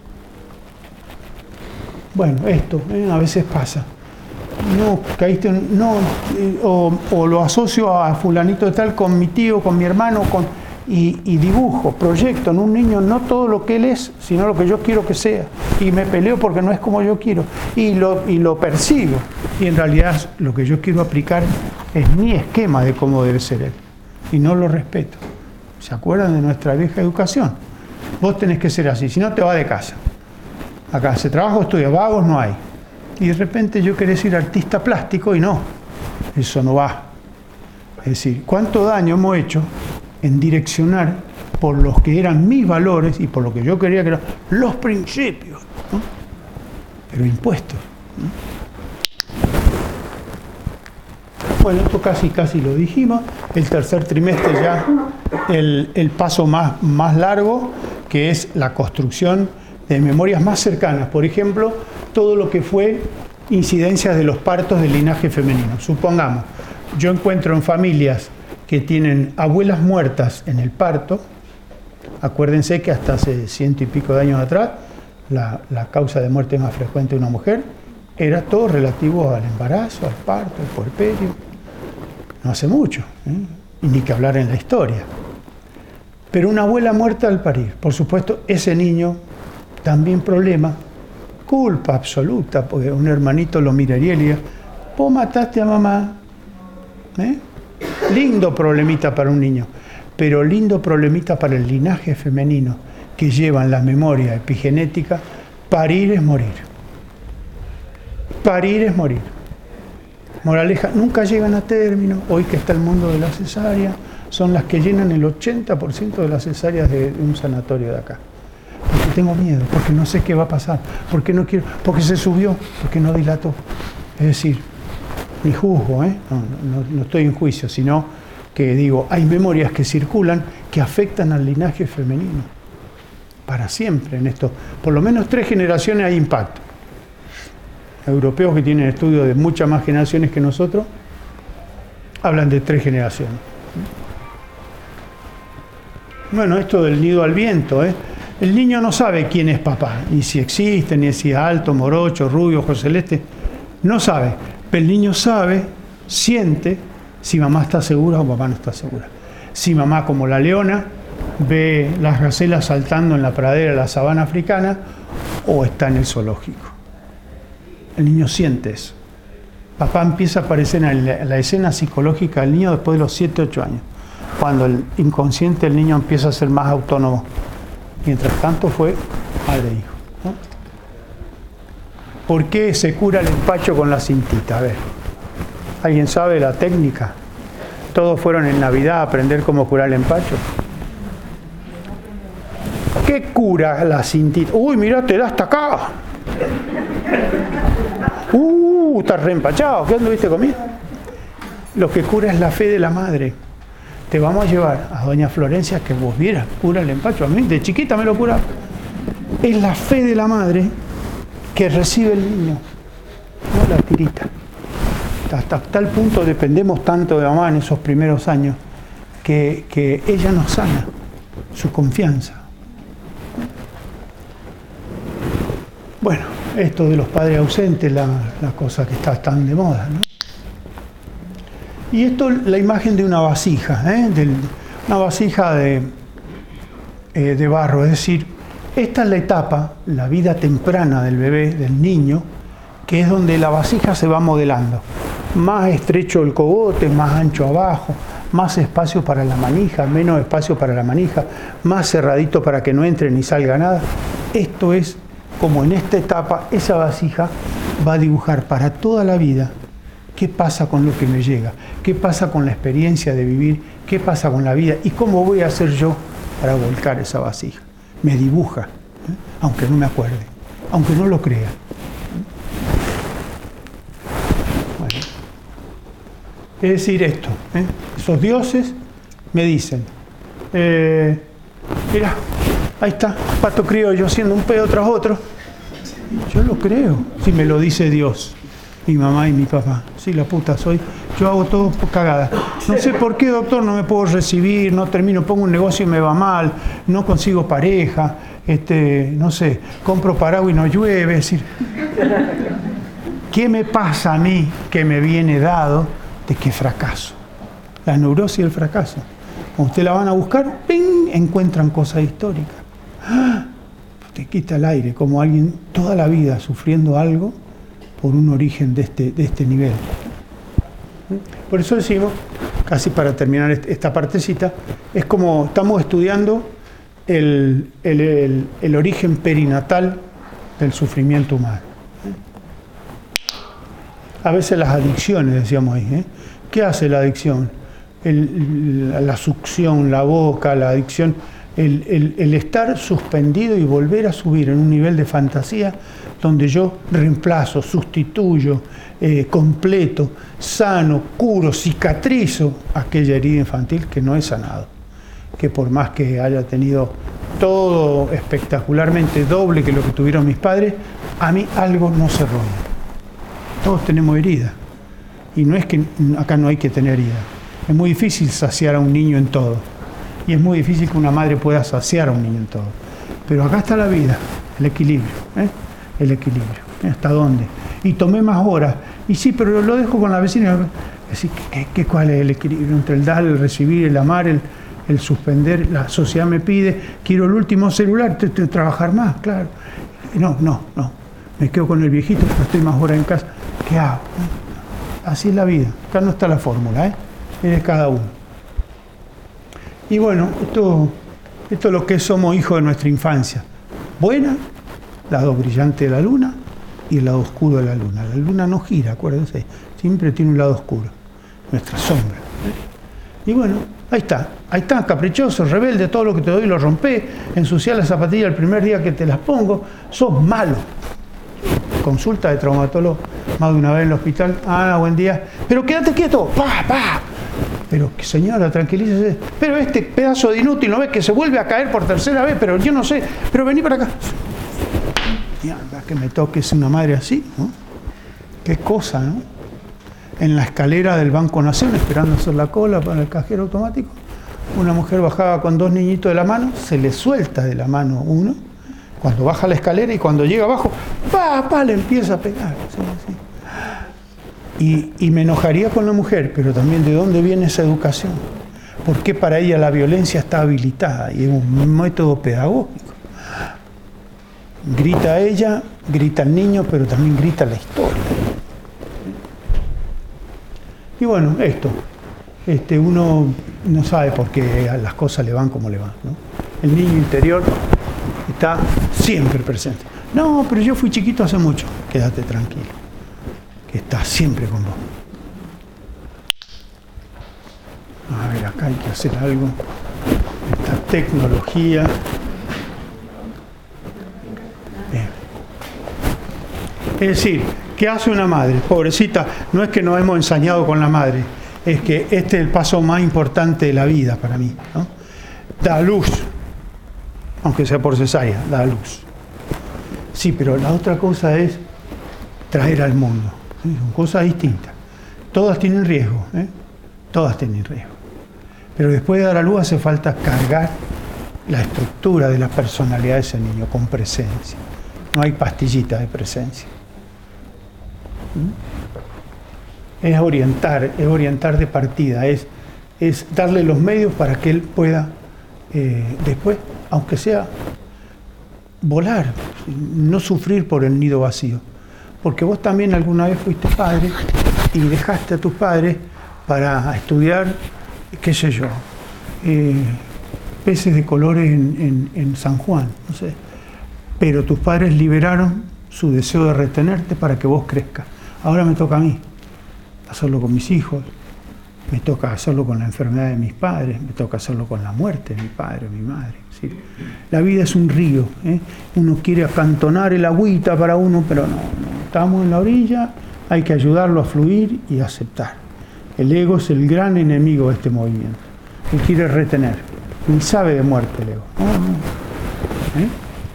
Bueno, esto a veces pasa. No, caíste, o lo asocio a fulanito de tal con mi tío, con mi hermano, y dibujo, proyecto en un niño no todo lo que él es, sino lo que yo quiero que sea. Y me peleo porque no es como yo quiero. Y lo persigo. Y en realidad lo que yo quiero aplicar es mi esquema de cómo debe ser él. Y no lo respeto. ¿Se acuerdan de nuestra vieja educación? Vos tenés que ser así, si no te vas de casa. Acá se trabaja, estudia, vagos no hay. Y de repente yo quería ser artista plástico y no, eso no va. Es decir, ¿cuánto daño hemos hecho en direccionar por los que eran mis valores y por lo que yo quería que eran los principios, ¿no? Pero impuestos, ¿no? Bueno, esto casi lo dijimos. El tercer trimestre ya el paso más largo, que es la construcción de memorias más cercanas. Por ejemplo, todo lo que fue incidencias de los partos del linaje femenino. Supongamos, yo encuentro en familias que tienen abuelas muertas en el parto. Acuérdense que hasta hace 100 y pico de años atrás, la causa de muerte más frecuente de una mujer era todo relativo al embarazo, al parto, al puerperio. No hace mucho, y ni que hablar en la historia. Pero una abuela muerta al parir, por supuesto, ese niño también problema, culpa absoluta, porque un hermanito lo miraría y le diría, vos mataste a mamá. Lindo problemita para un niño, pero lindo problemita para el linaje femenino que lleva en la memoria epigenética, parir es morir. Parir es morir. Moraleja, nunca llegan a término. Hoy que está el mundo de la cesárea, son las que llenan el 80% de las cesáreas de un sanatorio de acá. Porque tengo miedo, porque no sé qué va a pasar, porque no quiero, porque se subió, porque no dilató. Es decir, ni juzgo, no estoy en juicio, sino que digo, hay memorias que circulan que afectan al linaje femenino. Para siempre en esto. Por lo menos 3 generaciones hay impacto. Europeos que tienen estudios de muchas más generaciones que nosotros, hablan de 3 generaciones. Bueno, esto del nido al viento, el niño no sabe quién es papá, ni si existe, ni si es alto, morocho, rubio, ojo celeste, no sabe. Pero el niño sabe, siente, si mamá está segura o papá no está segura. Si mamá, como la leona, ve las gacelas saltando en la pradera de la sabana africana o está en el zoológico. El niño siente eso. Papá empieza a aparecer en la escena psicológica del niño después de los 7, 8 años, cuando el inconsciente del niño empieza a ser más autónomo. Mientras tanto fue madre e hijo, ¿no? ¿Por qué se cura el empacho con la cintita? A ver, ¿alguien sabe la técnica? Todos fueron en Navidad a aprender cómo curar el empacho. ¿Qué cura la cintita? Uy, mirá, te da hasta acá. Estás reempachado. ¿Qué anduviste comiendo? Lo que cura es la fe de la madre. Te vamos a llevar a doña Florencia que vos vieras, cura el empacho. A mí de chiquita me lo cura. Es la fe de la madre que recibe el niño, no la tirita. Hasta tal punto dependemos tanto de mamá en esos primeros años que ella nos sana, su confianza. Bueno, esto de los padres ausentes, la cosa que está tan de moda, ¿no? Y esto, la imagen de una vasija, una vasija de barro, es decir, esta es la etapa, la vida temprana del bebé, del niño, que es donde la vasija se va modelando. Más estrecho el cogote, más ancho abajo, más espacio para la manija, menos espacio para la manija, más cerradito para que no entre ni salga nada. Esto es como en esta etapa, esa vasija va a dibujar para toda la vida qué pasa con lo que me llega, qué pasa con la experiencia de vivir ¿qué pasa con la vida? ¿Y cómo voy a hacer yo para volcar esa vasija? Me dibuja, aunque no me acuerde, aunque no lo crea. Bueno. Es decir, esto, esos dioses me dicen, mira, ahí está, pato criollo haciendo un pedo tras otro. Yo lo creo, si me lo dice Dios, mi mamá y mi papá. Sí, la puta soy. Yo hago todo por cagada. No sé por qué, doctor, no me puedo recibir, no termino, pongo un negocio y me va mal, no consigo pareja, no sé, compro paraguas y no llueve. Es decir, ¿qué me pasa a mí que me viene dado de que fracaso? La neurosis del fracaso. Cuando usted la van a buscar, ¡ping!, encuentran cosas históricas. ¡Ah! Te quita el aire, como alguien toda la vida sufriendo algo por un origen de este nivel. Por eso decimos, casi para terminar esta partecita, es como estamos estudiando el origen perinatal del sufrimiento humano. A veces las adicciones, decíamos ahí, ¿qué hace la adicción? La succión, la boca, la adicción, el estar suspendido y volver a subir en un nivel de fantasía donde yo reemplazo, sustituyo, completo, sano, curo, cicatrizo aquella herida infantil que no he sanado, que por más que haya tenido todo espectacularmente doble que lo que tuvieron mis padres, a mí algo no se rompe. Todos tenemos heridas, y no es que acá no hay que tener heridas. Es muy difícil saciar a un niño en todo, y es muy difícil que una madre pueda saciar a un niño en todo. Pero acá está la vida, el equilibrio, el equilibrio. ¿Hasta dónde? Y tomé más horas. Y sí, pero lo dejo con la vecina. Así, ¿cuál es el equilibrio entre el dar, el recibir, el amar, el suspender? La sociedad me pide, quiero el último celular, trabajar más, claro. No. Me quedo con el viejito, pero estoy más horas en casa. ¿Qué hago? Así es la vida. Acá no está la fórmula, es de cada uno. Y bueno, esto es lo que somos hijos de nuestra infancia. Buena, lado brillante de la luna y el lado oscuro de la luna. La luna no gira, acuérdense, siempre tiene un lado oscuro, nuestra sombra. Y bueno, ahí está, caprichoso, rebelde, todo lo que te doy lo rompé, ensuciar las zapatillas el primer día que te las pongo, sos malo. Consulta de traumatólogo, más de una vez en el hospital, buen día, pero quédate quieto, Pero señora, tranquilícese, pero este pedazo de inútil, ¿no ves que se vuelve a caer por tercera vez? Pero yo no sé, pero vení para acá. Que me toques una madre así, ¿no? Qué cosa, ¿no? En la escalera del Banco Nación, esperando hacer la cola para el cajero automático, una mujer bajaba con 2 niñitos de la mano, se le suelta de la mano uno, cuando baja la escalera y cuando llega abajo, le empieza a pegar. Sí. Y me enojaría con la mujer, pero también ¿de dónde viene esa educación? ¿Por qué para ella la violencia está habilitada? Y es un método pedagógico. Grita ella, grita el niño, pero también grita la historia. Y bueno, uno no sabe por qué a las cosas le van como le van, ¿no? El niño interior está siempre presente. No, pero yo fui chiquito hace mucho. Quédate tranquilo, que está siempre con vos. A ver, acá hay que hacer algo. Esta tecnología. Bien. Es decir, ¿qué hace una madre? Pobrecita, no es que nos hemos ensañado con la madre, es que este es el paso más importante de la vida para mí, ¿no? Da luz, aunque sea por cesárea, da luz. Sí, pero la otra cosa es traer al mundo. ¿Sí? Son cosas distintas. Todas tienen riesgo, todas tienen riesgo. Pero después de dar a luz hace falta cargar la estructura de la personalidad de ese niño con presencia. No hay pastillitas de presencia. Es orientar de partida, es darle los medios para que él pueda después, aunque sea volar, no sufrir por el nido vacío. Porque vos también alguna vez fuiste padre y dejaste a tus padres para estudiar, qué sé yo, peces de colores en San Juan, no sé. Pero tus padres liberaron su deseo de retenerte para que vos crezcas. Ahora me toca a mí hacerlo con mis hijos, me toca hacerlo con la enfermedad de mis padres, me toca hacerlo con la muerte de mi padre o mi madre. ¿Sí? La vida es un río, ¿eh? Uno quiere acantonar el agüita para uno, pero no, estamos en la orilla, hay que ayudarlo a fluir y aceptar. El ego es el gran enemigo de este movimiento. Él quiere retener, ni sabe de muerte el ego. ¿Eh?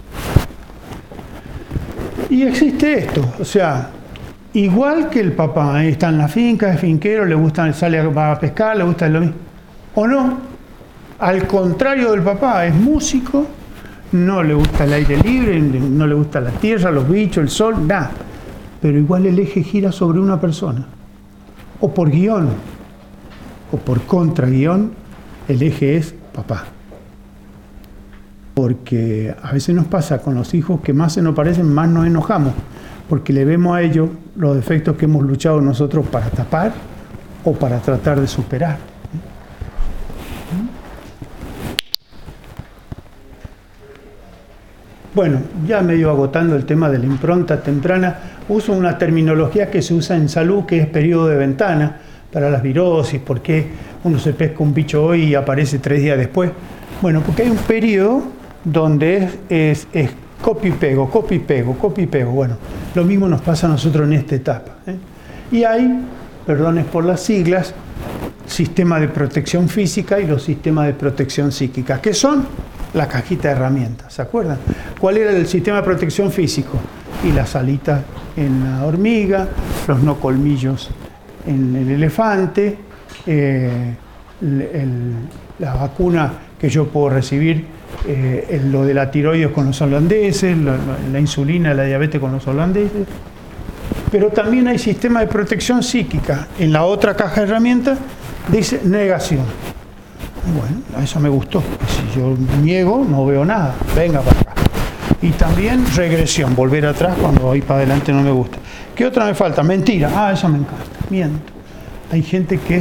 Y existe esto, o sea, igual que el papá, está en la finca, es finquero, le gusta, sale a pescar, le gusta lo mismo. ¿O no? Al contrario del papá, es músico, no le gusta el aire libre, no le gusta la tierra, los bichos, el sol, nada. Pero igual el eje gira sobre una persona. O por guión, o por contraguión, el eje es papá. Porque a veces nos pasa con los hijos que más se nos parecen, más nos enojamos, porque le vemos a ellos los defectos que hemos luchado nosotros para tapar o para tratar de superar. Bueno, ya medio agotando el tema de la impronta temprana, uso una terminología que se usa en salud, que es periodo de ventana, para las virosis, por qué uno se pesca un bicho hoy y aparece 3 días después. Bueno, porque hay un periodo donde es copy y pego, copy y pego, copy y pego. Bueno, lo mismo nos pasa a nosotros en esta etapa, ¿eh? Y hay, perdones por las siglas, sistema de protección física y los sistemas de protección psíquica, que son la cajita de herramientas, ¿se acuerdan? ¿Cuál era el sistema de protección físico? Y las alitas en la hormiga, los no colmillos en el elefante, la vacuna que yo puedo recibir, lo de la tiroides con los holandeses, la insulina, la diabetes con los holandeses. Pero también hay sistema de protección psíquica. En la otra caja de herramientas dice negación. Bueno, a eso me gustó. Si yo niego, no veo nada. Venga para acá. Y también regresión, volver atrás cuando voy para adelante no me gusta. ¿Qué otra me falta? Mentira. Ah, eso me encanta. Miento. Hay gente que es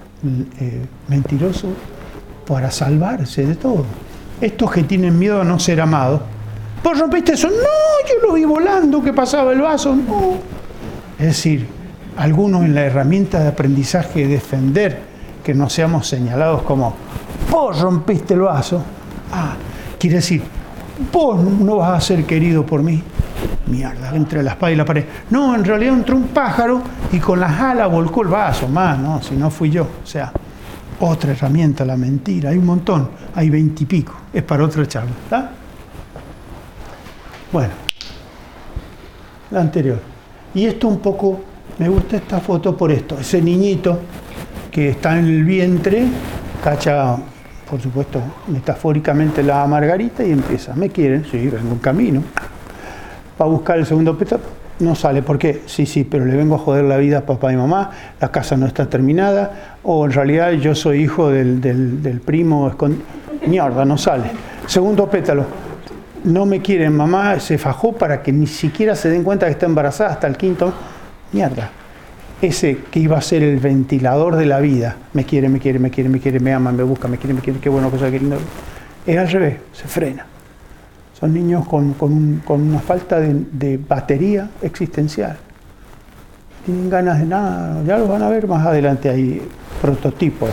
mentiroso para salvarse de todo. Estos que tienen miedo a no ser amados. ¿Vos rompiste eso? No, yo lo vi volando, que pasaba el vaso. No. Es decir, algunos en la herramienta de aprendizaje de defender que no seamos señalados como vos rompiste el vaso. Ah, quiere decir, vos no vas a ser querido por mí. Mierda, entre la espada y la pared. No, en realidad entró un pájaro y con las alas volcó el vaso. Más, no, si no fui yo. O sea, otra herramienta, la mentira. Hay un montón, hay 20 y pico. Es para otra charla, ¿está? Bueno, la anterior. Y esto un poco, me gusta esta foto por esto. Ese niñito que está en el vientre, cacha, por supuesto, metafóricamente la margarita y empieza. ¿Me quieren? Sí, vengo en camino. Va a buscar el segundo pétalo, no sale. ¿Por qué? Sí, pero le vengo a joder la vida a papá y mamá, la casa no está terminada, o en realidad yo soy hijo del primo, mierda, no sale. Segundo pétalo, no me quieren, mamá se fajó para que ni siquiera se den cuenta que está embarazada hasta el quinto, mierda. Ese que iba a ser el ventilador de la vida, me quiere, me ama, me busca, me quiere, qué bueno que soy, qué lindo. Es al revés, se frena. Son niños con una falta de batería existencial. Tienen ganas de nada, ya los van a ver más adelante, hay prototipos.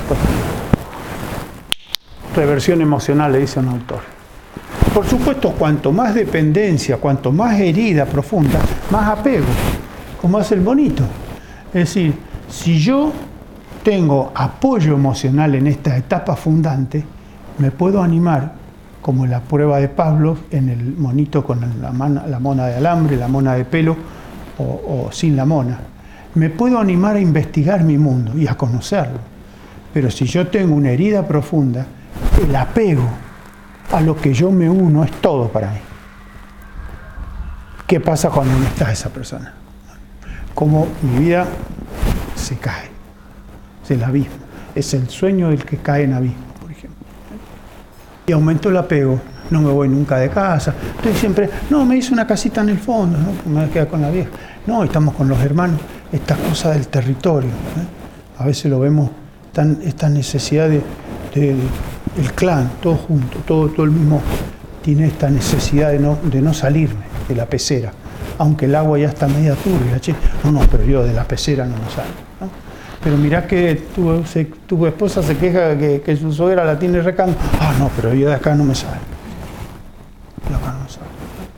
Reversión emocional, le dice un autor. Por supuesto, cuanto más dependencia, cuanto más herida profunda, más apego, como hace el bonito. Es decir, si yo tengo apoyo emocional en esta etapa fundante, me puedo animar, como en la prueba de Pavlov, en el monito con la mona de alambre, la mona de pelo o sin la mona. Me puedo animar a investigar mi mundo y a conocerlo. Pero si yo tengo una herida profunda, el apego a lo que yo me uno es todo para mí. ¿Qué pasa cuando no está esa persona? Como mi vida se cae. Es el abismo. Es el sueño del que cae en abismo, por ejemplo. Y aumentó el apego. No me voy nunca de casa. Estoy siempre, no, me hice una casita en el fondo, ¿no? Me voy a quedar con la vieja. No, estamos con los hermanos. Esta cosa del territorio, ¿eh? A veces lo vemos, esta necesidad el clan, todo junto, todo el mismo, tiene esta necesidad de no salirme de la pecera. Aunque el agua ya está media turbia, che, no, pero yo de la pecera no me salgo, ¿no? pero mirá que tu esposa se queja que su suegra la tiene recando. Ah, no, pero yo de acá no me sale. De acá no me sale.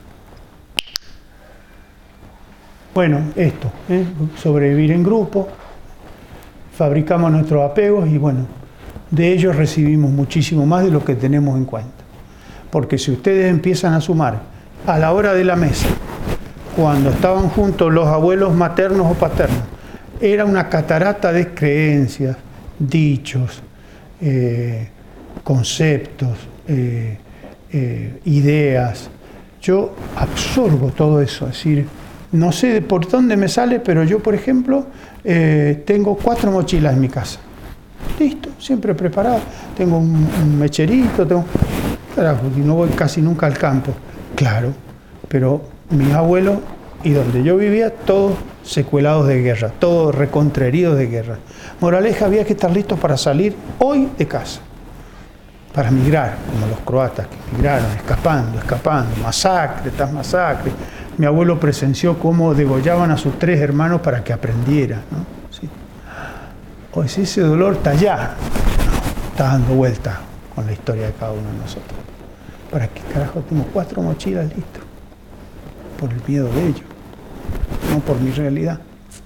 Bueno, esto, sobrevivir en grupo, fabricamos nuestros apegos y bueno, de ellos recibimos muchísimo más de lo que tenemos en cuenta. Porque si ustedes empiezan a sumar a la hora de la mesa, cuando estaban juntos los abuelos maternos o paternos, era una catarata de creencias, dichos, conceptos, ideas. Yo absorbo todo eso, es decir, no sé por dónde me sale, pero yo, por ejemplo, tengo 4 mochilas en mi casa. Listo, siempre preparado. Tengo un mecherito, carajo, y no voy casi nunca al campo. Claro, pero mis abuelos y donde yo vivía, todos secuelados de guerra, todos recontraheridos de guerra. Moraleja, había que estar listos para salir hoy de casa, para migrar, como los croatas que migraron, escapando, masacre tras masacre. Mi abuelo presenció cómo degollaban a sus 3 hermanos para que aprendiera, ¿no? ¿Sí? O si ese dolor está allá, no, está dando vuelta con la historia de cada uno de nosotros. ¿Para qué carajo tengo 4 mochilas listas? Por el miedo de ellos, no por mi realidad.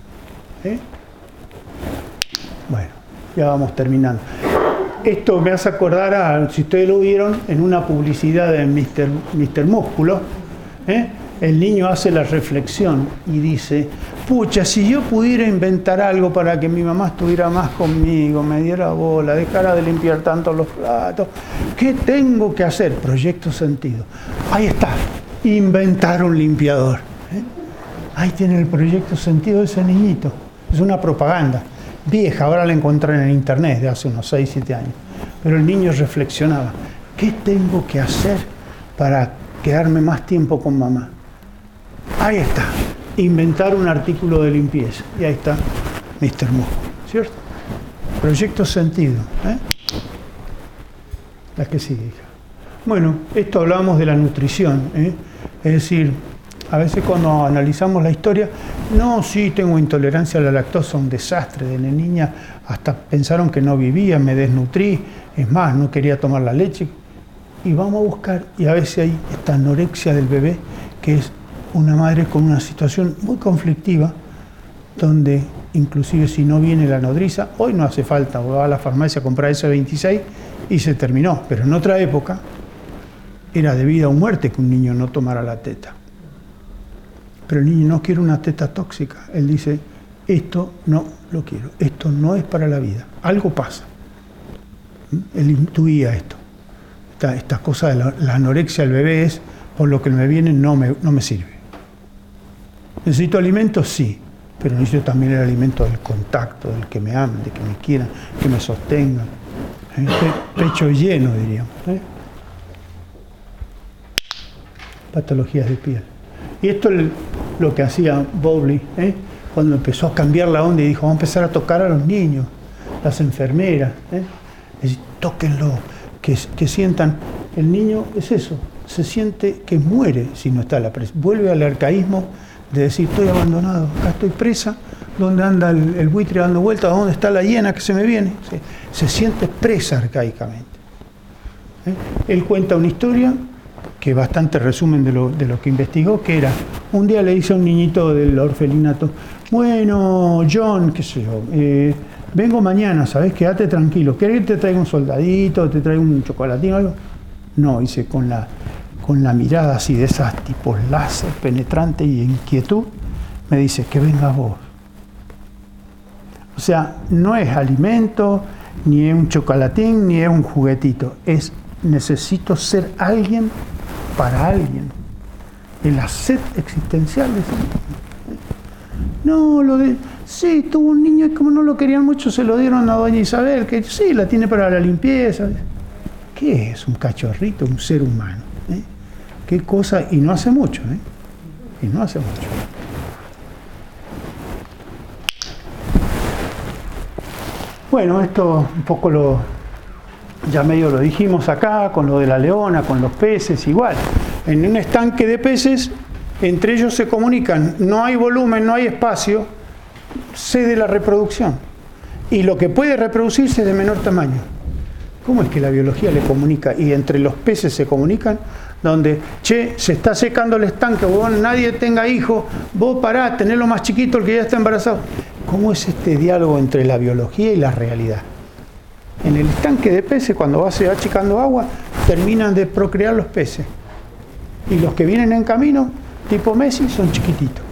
Bueno, ya vamos terminando. Esto me hace acordar a, si ustedes lo vieron, en una publicidad de Mr. Músculo, el niño hace la reflexión y dice, pucha, si yo pudiera inventar algo para que mi mamá estuviera más conmigo, me diera bola, dejara de limpiar tanto los platos, ¿qué tengo que hacer? Proyecto Sentido. Ahí está, inventar un limpiador. Ahí tiene el proyecto Sentido de ese niñito. Es una propaganda vieja, ahora la encontré en el internet de hace unos 6, 7 años. Pero el niño reflexionaba, ¿qué tengo que hacer para quedarme más tiempo con mamá? Ahí está, inventar un artículo de limpieza. Y ahí está Mr. Músculo, ¿cierto? Proyecto Sentido. La que sigue, hija. Bueno, esto hablamos de la nutrición. Es decir, a veces cuando analizamos la historia, no, sí, tengo intolerancia a la lactosa, un desastre. De niña hasta pensaron que no vivía, me desnutrí. Es más, no quería tomar la leche. Y vamos a buscar, y a veces hay esta anorexia del bebé, que es una madre con una situación muy conflictiva, donde inclusive si no viene la nodriza, hoy no hace falta, va a la farmacia a comprar ese 26 y se terminó. Pero en otra época era de vida o muerte que un niño no tomara la teta. Pero el niño no quiere una teta tóxica. Él dice, esto no lo quiero, esto no es para la vida, algo pasa. Él intuía esto. Esta cosa de la anorexia del bebé es, por lo que me viene no me sirve. ¿Necesito alimentos? Sí, pero necesito también el alimento del contacto, del que me amen, de que me quieran, que me sostengan. Pecho lleno, diríamos. Patologías de piel. Y esto es lo que hacía Bowlby, cuando empezó a cambiar la onda y dijo, vamos a empezar a tocar a los niños, las enfermeras, decir, tóquenlo, que sientan. El niño es eso, se siente que muere si no está la presa. Vuelve al arcaísmo de decir, estoy abandonado, acá estoy presa, ¿dónde anda el buitre dando vueltas? ¿Dónde está la hiena que se me viene? Se siente presa arcaicamente. Él cuenta una historia que bastante resumen de lo que investigó, que era, un día le dice a un niñito del orfelinato, bueno, John, qué sé yo, vengo mañana, ¿sabes? Quédate tranquilo, ¿querés que te traiga un soldadito, te traiga un chocolatín o algo? No, dice, con la mirada así de esas tipos láser, penetrante y inquietud, me dice, que vengas vos. O sea, no es alimento, ni es un chocolatín, ni es un juguetito, es necesito ser alguien para alguien. En la sed existencial de ese niño. No, lo de, sí, tuvo un niño y como no lo querían mucho se lo dieron a doña Isabel, que sí, la tiene para la limpieza. ¿Qué es un cachorrito, un ser humano? ¿Qué cosa? Y no hace mucho, y no hace mucho. Bueno, esto un poco ya medio lo dijimos acá, con lo de la leona, con los peces, igual. En un estanque de peces, entre ellos se comunican, no hay volumen, no hay espacio, cede la reproducción. y lo que puede reproducirse es de menor tamaño. ¿Cómo es que la biología le comunica? Y entre los peces se comunican, donde, che, se está secando el estanque, vos nadie tenga hijos, vos pará, tenelo más chiquito el que ya está embarazado. ¿Cómo es este diálogo entre la biología y la realidad? En el estanque de peces, cuando se va achicando agua, terminan de procrear los peces. Y los que vienen en camino, tipo Messi, son chiquititos.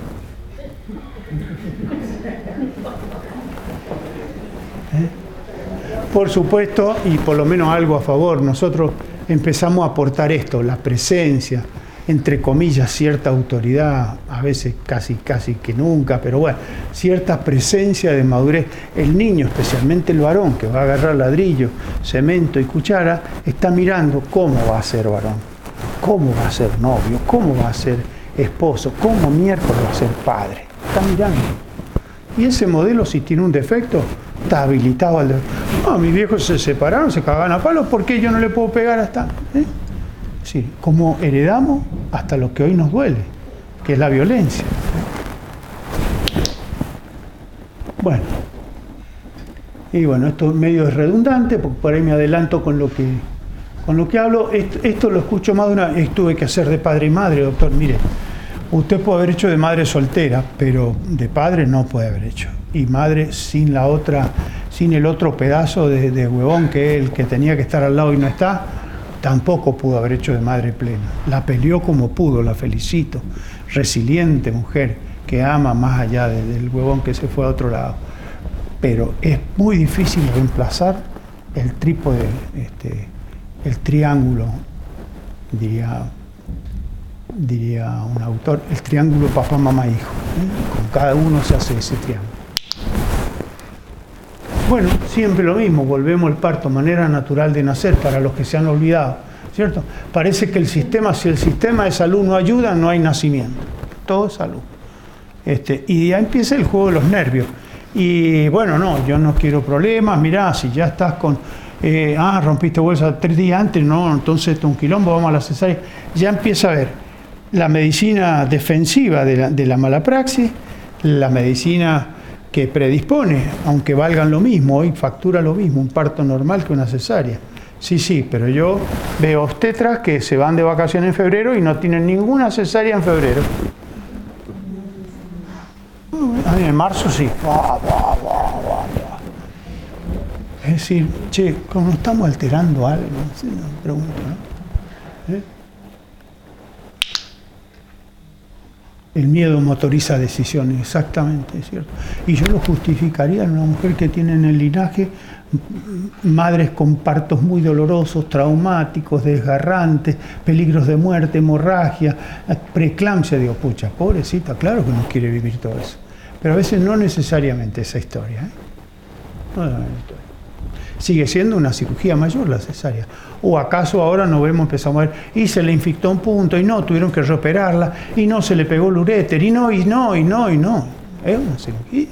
Por supuesto, y por lo menos algo a favor, nosotros empezamos a aportar esto, la presencia, entre comillas, cierta autoridad, a veces casi que nunca, pero bueno, cierta presencia de madurez. El niño, especialmente el varón, que va a agarrar ladrillo, cemento y cuchara, está mirando cómo va a ser varón, cómo va a ser novio, cómo va a ser esposo, cómo miércoles va a ser padre. Está mirando. Y ese modelo, si tiene un defecto, está habilitado al... No, mis viejos se separaron, se cagaban a palos, ¿por qué yo no le puedo pegar hasta...? Sí, como heredamos hasta lo que hoy nos duele, que es la violencia. Bueno. Y bueno, esto medio es redundante, porque por ahí me adelanto con lo que hablo. Esto lo escucho más de una vez. Tuve que hacer de padre y madre, doctor. Mire, usted puede haber hecho de madre soltera, pero de padre no puede haber hecho. Y madre sin la otra, sin el otro pedazo de huevón que es el que tenía que estar al lado y no está, tampoco pudo haber hecho de madre plena. La peleó como pudo, la felicito. Resiliente mujer que ama más allá del huevón que se fue a otro lado. Pero es muy difícil reemplazar el trípode, el triángulo, diría un autor, el triángulo papá, mamá, hijo. Con cada uno se hace ese triángulo. Bueno, siempre lo mismo, volvemos al parto, manera natural de nacer para los que se han olvidado, ¿cierto? Parece que si el sistema de salud no ayuda, no hay nacimiento. Todo es salud. Y ya empieza el juego de los nervios. Y bueno, no, yo no quiero problemas, mirá, si ya estás con... rompiste bolsa 3 días antes, no, entonces esto es un quilombo, vamos a la cesárea. Ya empieza a ver la medicina defensiva de la mala praxis, la medicina que predispone, aunque valgan lo mismo, hoy factura lo mismo, un parto normal que una cesárea. Sí, pero yo veo obstetras que se van de vacaciones en febrero y no tienen ninguna cesárea en febrero. En marzo sí. Es decir, che, ¿cómo estamos alterando algo? Me pregunto, ¿no? El miedo motoriza decisiones, exactamente, es cierto. Y yo lo justificaría en una mujer que tiene en el linaje madres con partos muy dolorosos, traumáticos, desgarrantes, peligros de muerte, hemorragia, preeclampsia. Digo, pucha, pobrecita, claro que no quiere vivir todo eso. Pero a veces no necesariamente esa historia. No es una historia. Sigue siendo una cirugía mayor la cesárea. ¿O acaso ahora nos empezamos a ver, y se le infectó un punto, y no, tuvieron que reoperarla, y no, se le pegó el uréter, y no? Es una cirugía.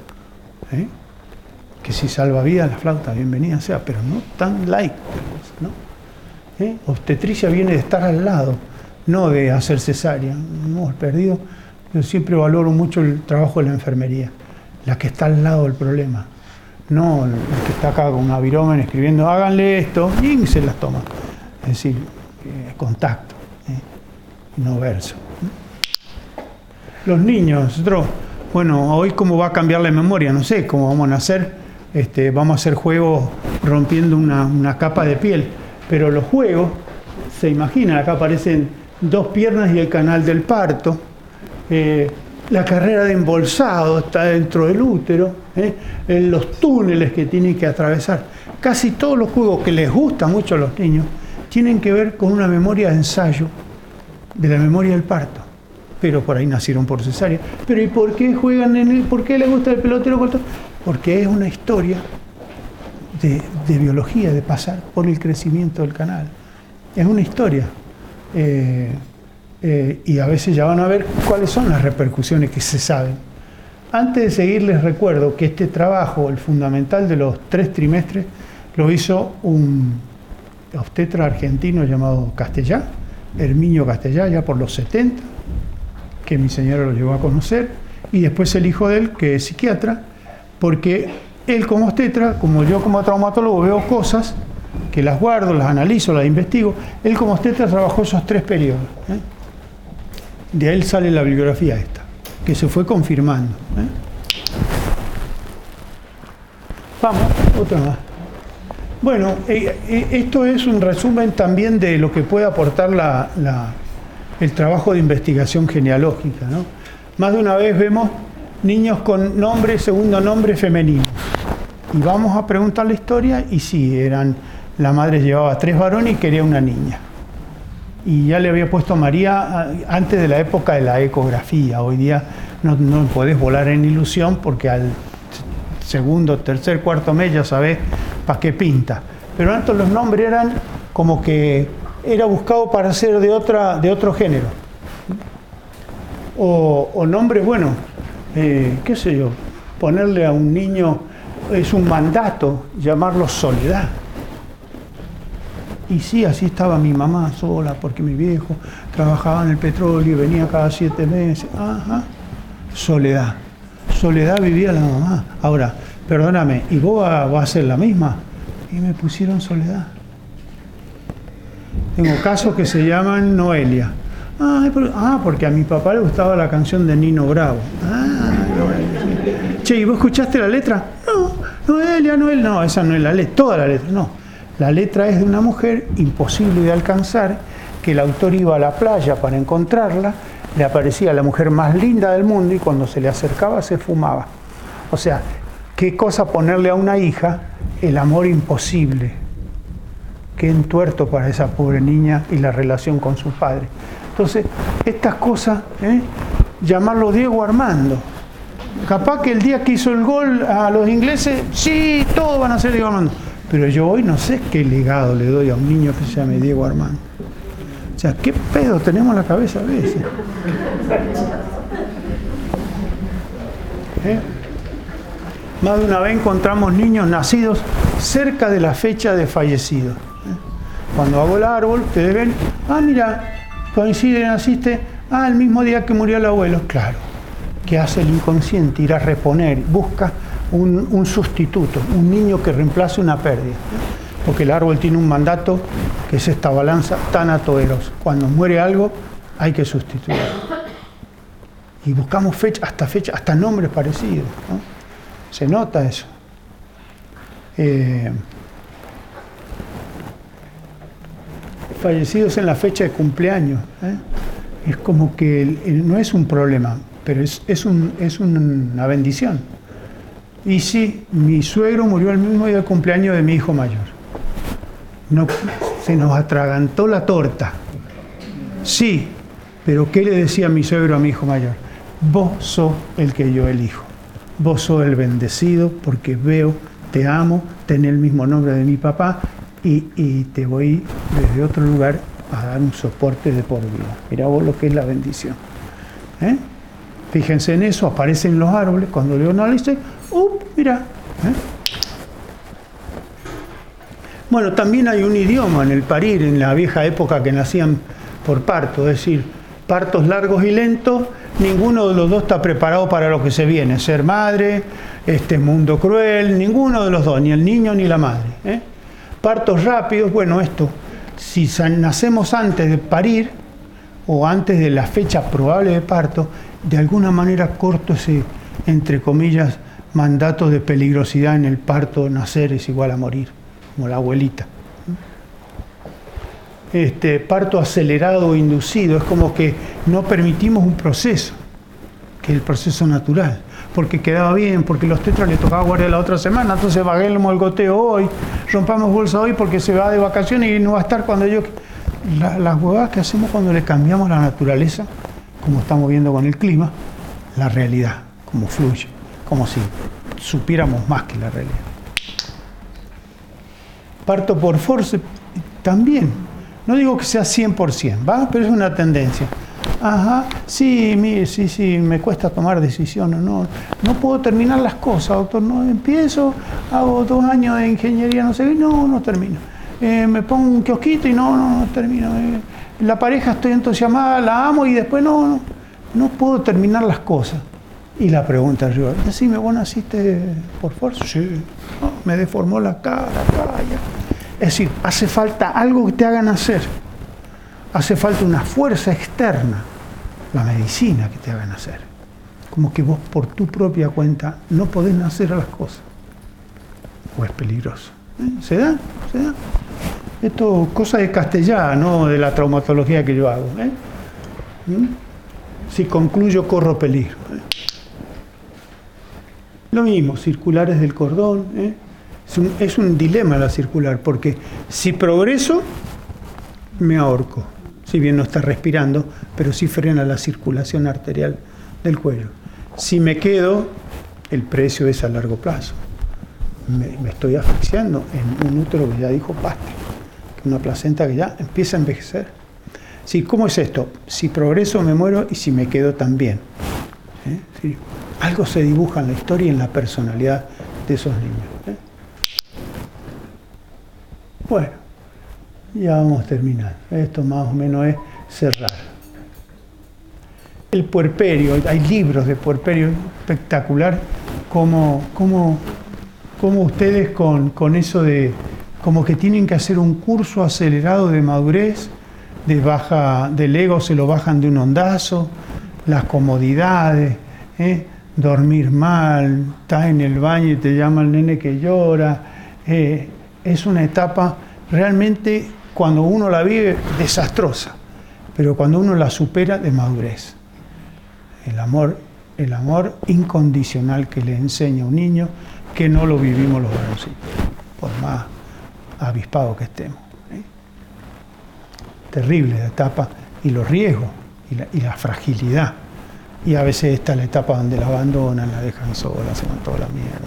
Que si salva vida la flauta, bienvenida sea, pero no tan light, ¿no? Obstetricia viene de estar al lado, no de hacer cesárea. Hemos perdido. Yo siempre valoro mucho el trabajo de la enfermería, la que está al lado del problema. No el que está acá con una viroma escribiendo, háganle esto, y se las toma. Es decir, contacto, no verso. Los niños, nosotros, bueno, hoy cómo va a cambiar la memoria, no sé cómo vamos a nacer, vamos a hacer juegos rompiendo una capa de piel, pero los juegos, se imaginan, acá aparecen 2 piernas y el canal del parto, la carrera de embolsado está dentro del útero, en los túneles que tienen que atravesar. Casi todos los juegos que les gustan mucho a los niños tienen que ver con una memoria de ensayo de la memoria del parto. Pero por ahí nacieron por cesárea. Pero ¿y por qué juegan por qué les gusta el pelotero? Porque es una historia de biología, de pasar por el crecimiento del canal. Es una historia. Y a veces ya van a ver cuáles son las repercusiones que se saben. Antes de seguir, les recuerdo que este trabajo, el fundamental de los 3 trimestres, lo hizo un obstetra argentino llamado Castellá, Herminio Castellá, ya por los 70, que mi señora lo llevó a conocer, y después el hijo de él, que es psiquiatra, porque él como obstetra, como yo como traumatólogo veo cosas que las guardo, las analizo, las investigo, él como obstetra trabajó esos 3 periodos. De él sale la bibliografía esta, que se fue confirmando. Vamos, otra más. Bueno, esto es un resumen también de lo que puede aportar el trabajo de investigación genealógica, ¿no? Más de una vez vemos niños con nombre, segundo nombre femenino. Y vamos a preguntar la historia y sí, la madre llevaba 3 varones y quería una niña. Y ya le había puesto María antes de la época de la ecografía. Hoy día no podés volar en ilusión porque al segundo, tercer, cuarto mes ya sabés para qué pinta. Pero antes los nombres eran como que era buscado para ser de otro género. O nombres, bueno, qué sé yo, ponerle a un niño, es un mandato llamarlo Soledad. Y sí, así estaba mi mamá sola, porque mi viejo trabajaba en el petróleo y venía cada 7 meses. Ajá, Soledad. Soledad vivía la mamá. Ahora, perdóname, ¿y vos vas a ser la misma? Y me pusieron Soledad. Tengo casos que se llaman Noelia. Porque a mi papá le gustaba la canción de Nino Bravo. Noelia. Che, ¿y vos escuchaste la letra? No, Noelia, no, esa no es la letra, toda la letra, no. La letra es de una mujer imposible de alcanzar, que el autor iba a la playa para encontrarla, le aparecía la mujer más linda del mundo y cuando se le acercaba se fumaba. O sea, ¿qué cosa ponerle a una hija el amor imposible? Qué entuerto para esa pobre niña y la relación con su padre. Entonces, estas cosas, llamarlo Diego Armando. Capaz que el día que hizo el gol a los ingleses, sí, todos van a ser Diego Armando. Pero yo hoy no sé qué legado le doy a un niño que se llame Diego Armando. O sea, ¿qué pedo tenemos en la cabeza a veces? Más de una vez encontramos niños nacidos cerca de la fecha de fallecido. Cuando hago el árbol, ustedes ven, mira, coincide, naciste, el mismo día que murió el abuelo. Claro, ¿qué hace el inconsciente? Ir a reponer, busca un sustituto, un niño que reemplace una pérdida. Porque el árbol tiene un mandato que es esta balanza tanatoeros. Cuando muere algo, hay que sustituirlo. Y buscamos hasta nombres parecidos, ¿no? Se nota eso. Fallecidos en la fecha de cumpleaños. Es como que no es un problema, pero es una bendición. Y sí, mi suegro murió el mismo día del cumpleaños de mi hijo mayor. No, se nos atragantó la torta. Sí, pero ¿qué le decía mi suegro a mi hijo mayor? Vos sos el que yo elijo. Vos sos el bendecido porque veo, te amo, tenés el mismo nombre de mi papá y te voy desde otro lugar a dar un soporte de por vida. Mirá vos lo que es la bendición. Fíjense en eso, aparecen los árboles, cuando León dice, mira. Bueno, también hay un idioma en el parir, en la vieja época que nacían por parto, es decir, partos largos y lentos, ninguno de los dos está preparado para lo que se viene, ser madre, este mundo cruel, ninguno de los dos, ni el niño ni la madre. Partos rápidos, bueno, si nacemos antes de parir o antes de la fecha probable de parto, de alguna manera corto ese, entre comillas, mandato de peligrosidad en el parto. Nacer es igual a morir, como la abuelita. Parto acelerado o inducido, es como que no permitimos un proceso, que es el proceso natural, porque quedaba bien, porque los tetras le tocaba guardar la otra semana, entonces baguemos el goteo hoy, rompamos bolsa hoy porque se va de vacaciones y no va a estar cuando yo... Las huevadas que hacemos cuando le cambiamos la naturaleza, como estamos viendo con el clima, la realidad, como fluye, como si supiéramos más que la realidad. Parto por force también, no digo que sea 100%, ¿va? Pero es una tendencia. Sí, me cuesta tomar decisiones, no puedo terminar las cosas, doctor, no empiezo, hago 2 años de ingeniería, no termino. Me pongo un kiosquito y no termino. La pareja estoy entusiasmada, la amo y después no puedo terminar las cosas. Y la pregunta arriba, decime, ¿vos naciste por fuerza? Sí. No, me deformó la cara, vaya. Es decir, hace falta algo que te haga nacer. Hace falta una fuerza externa, la medicina que te haga nacer. Como que vos por tu propia cuenta no podés nacer a las cosas. O es peligroso. ¿Se da? ¿Se da? Esto es cosa de castellano, no de la traumatología que yo hago. Si concluyo, corro peligro. Lo mismo, circulares del cordón. Es un dilema la circular, porque si progreso, me ahorco. Si bien no está respirando, pero sí frena la circulación arterial del cuello. Si me quedo, el precio es a largo plazo. Me estoy asfixiando en un útero que ya dijo basta, que una placenta que ya empieza a envejecer. Sí, ¿cómo es esto? Si progreso me muero y si me quedo también. Sí. Algo se dibuja en la historia y en la personalidad de esos niños. Bueno, ya vamos terminando. Esto más o menos es cerrar. El puerperio, hay libros de puerperio espectacular, como ustedes con eso de, como que tienen que hacer un curso acelerado de madurez, del ego se lo bajan de un ondazo, las comodidades, dormir mal, estás en el baño y te llama el nene que llora, es una etapa realmente, cuando uno la vive, desastrosa, pero cuando uno la supera, de madurez. El amor incondicional que le enseña a un niño, que no lo vivimos los varoncitos, por más avispados que estemos. Terrible la etapa, y los riesgos, y la fragilidad. Y a veces está la etapa donde la abandonan, la dejan sola, se van toda la mierda.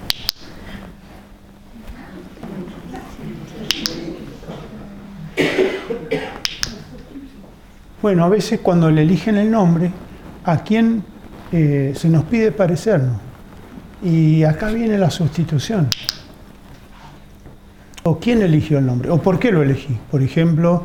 Bueno, a veces cuando le eligen el nombre, ¿a quién se nos pide parecernos? Y acá viene la sustitución. ¿O quién eligió el nombre? ¿O por qué lo elegí? Por ejemplo,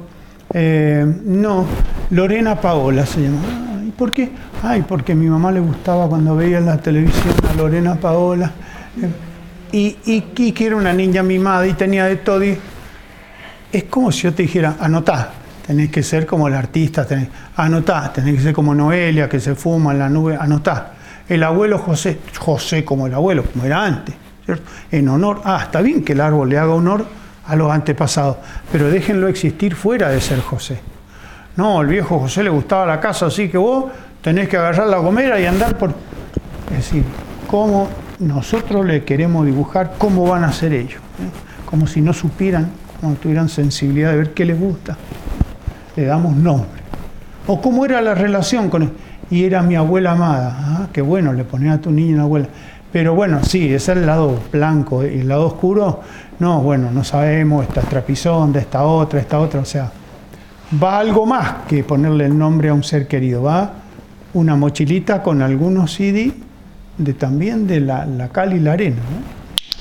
Lorena Paola se llama. ¿Y por qué? Ay, porque a mi mamá le gustaba cuando veía en la televisión a Lorena Paola. Y que era una niña mimada y tenía de todo. Es como si yo te dijera, anotá. Tenés que ser como el artista, anotá, tenés que ser como Noelia, que se fuma en la nube, anotá. El abuelo José como el abuelo, como era antes, ¿cierto? En honor, está bien que el árbol le haga honor a los antepasados, pero déjenlo existir fuera de ser José. No, el viejo José le gustaba la casa, así que vos tenés que agarrar la gomera y andar por... Es decir, cómo nosotros le queremos dibujar cómo van a ser ellos, como si no supieran, como no tuvieran sensibilidad de ver qué les gusta. Le damos nombre. O cómo era la relación con él. Y era mi abuela amada. Qué bueno, le ponía a tu niño una abuela. Pero bueno, sí, ese es el lado blanco. Y el lado oscuro, no, bueno, no sabemos, esta trapizón, de esta otra. O sea, va algo más que ponerle el nombre a un ser querido. Va una mochilita con algunos CD también de la cal y la arena, ¿no?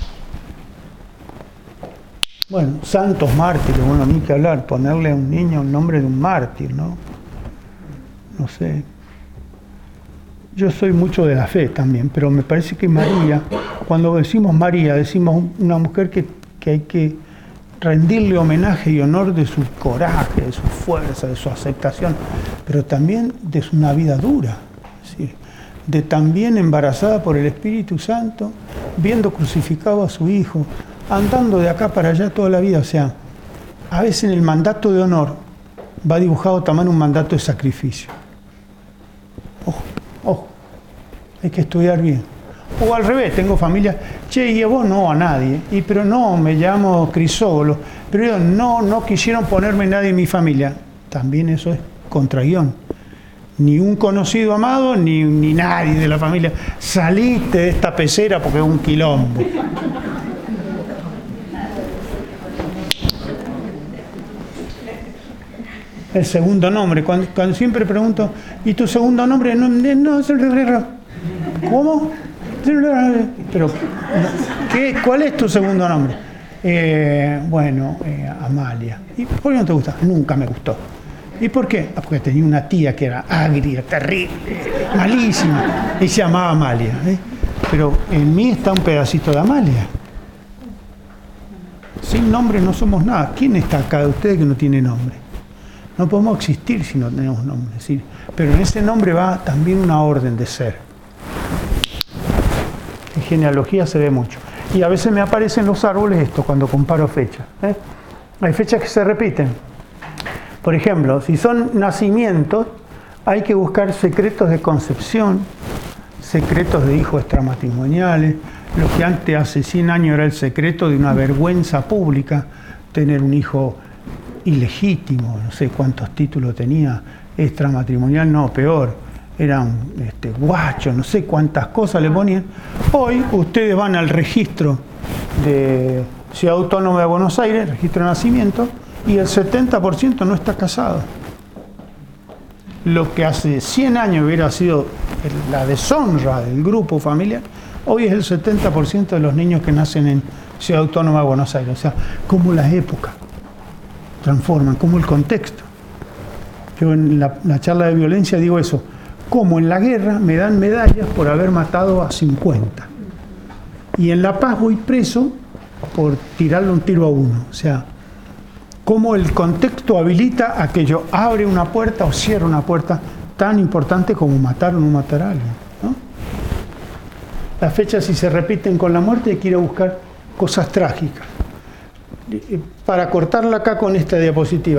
Bueno, santos mártires, bueno, ni que hablar, ponerle a un niño el nombre de un mártir, ¿no? No sé. Yo soy mucho de la fe también, pero me parece que María, cuando decimos María, decimos una mujer que hay que rendirle homenaje y honor de su coraje, de su fuerza, de su aceptación, pero también de una vida dura, es decir, de también embarazada por el Espíritu Santo, viendo crucificado a su hijo, andando de acá para allá toda la vida. O sea, a veces en el mandato de honor va dibujado también un mandato de sacrificio. Ojo, hay que estudiar bien. O al revés, tengo familia, che, y a vos no, a nadie. Pero no, me llamo Crisógolo. Pero ellos no quisieron ponerme nadie en mi familia. También eso es contraguión. Ni un conocido amado, ni nadie de la familia. Saliste de esta pecera porque es un quilombo. El segundo nombre, cuando siempre pregunto, ¿y tu segundo nombre? No, ¿cómo? Pero, ¿cuál es tu segundo nombre? Amalia. ¿Y por qué no te gusta? Nunca me gustó. ¿Y por qué? Porque tenía una tía que era agria, terrible, malísima, y se llamaba Amalia. Pero en mí está un pedacito de Amalia. Sin nombre no somos nada. ¿Quién está acá de ustedes que no tiene nombre? No podemos existir si no tenemos nombre. ¿Sí? Pero en ese nombre va también una orden de ser. En genealogía se ve mucho. Y a veces me aparecen en los árboles esto cuando comparo fechas. Hay fechas que se repiten. Por ejemplo, si son nacimientos, hay que buscar secretos de concepción, secretos de hijos extramatrimoniales, lo que antes, hace 100 años, era el secreto de una vergüenza pública, tener un hijo ilegítimo, no sé cuántos títulos tenía, extramatrimonial, no, peor, eran guachos, no sé cuántas cosas le ponían. Hoy ustedes van al registro de Ciudad Autónoma de Buenos Aires, registro de nacimiento, y el 70% no está casado. Lo que hace 100 años hubiera sido la deshonra del grupo familiar, hoy es el 70% de los niños que nacen en Ciudad Autónoma de Buenos Aires. O sea, cómo las épocas transforman, cómo el contexto. Yo en la charla de violencia digo eso, como en la guerra me dan medallas por haber matado a 50. Y en la paz voy preso por tirarle un tiro a uno. O sea, cómo el contexto habilita a que yo abre una puerta o cierre una puerta tan importante como matar o no matar a alguien, ¿no? Las fechas, si se repiten con la muerte, hay que ir a buscar cosas trágicas. Para cortarla acá con esta diapositiva,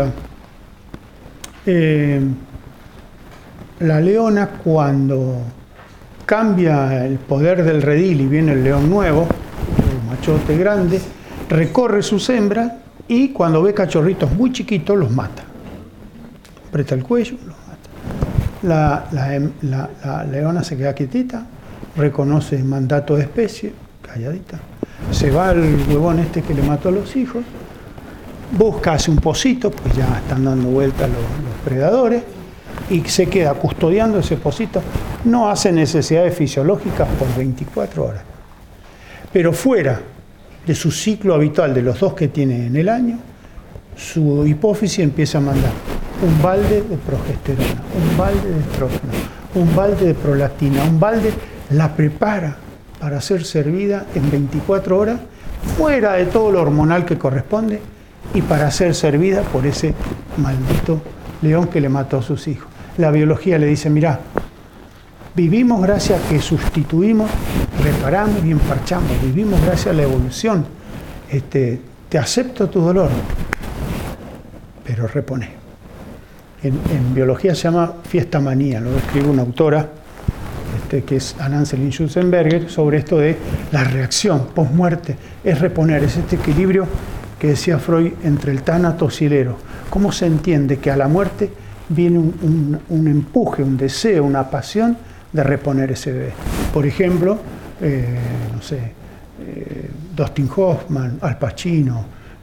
la leona, cuando cambia el poder del redil y viene el león nuevo, el machote grande, recorre sus hembras y cuando ve cachorritos muy chiquitos los mata. Aprieta el cuello, los mata. La leona se queda quietita, reconoce el mandato de especie, calladita. Se va al huevón este que le mató a los hijos, busca, hace un pocito, pues ya están dando vuelta los predadores, y se queda custodiando ese pocito. No hace necesidades fisiológicas por 24 horas. Pero fuera de su ciclo habitual de los 2 que tiene en el año, su hipófisis empieza a mandar un balde de progesterona, un balde de estrógeno, un balde de prolactina, un balde, la prepara para ser servida en 24 horas, fuera de todo lo hormonal que corresponde, y para ser servida por ese maldito león que le mató a sus hijos. La biología le dice, mirá, vivimos gracias a que sustituimos, reparamos y emparchamos, vivimos gracias a la evolución. Te acepto tu dolor, pero reponé. En biología se llama fiesta manía, lo escribe una autora, que es Anne-Céline Schutzenberger, sobre esto de la reacción post-muerte, es reponer, es este equilibrio que decía Freud entre el tánatos y el eros. ¿Cómo se entiende que a la muerte viene un empuje, un deseo, una pasión de reponer ese bebé? Por ejemplo, no sé, Dustin Hoffman, Al Pacino,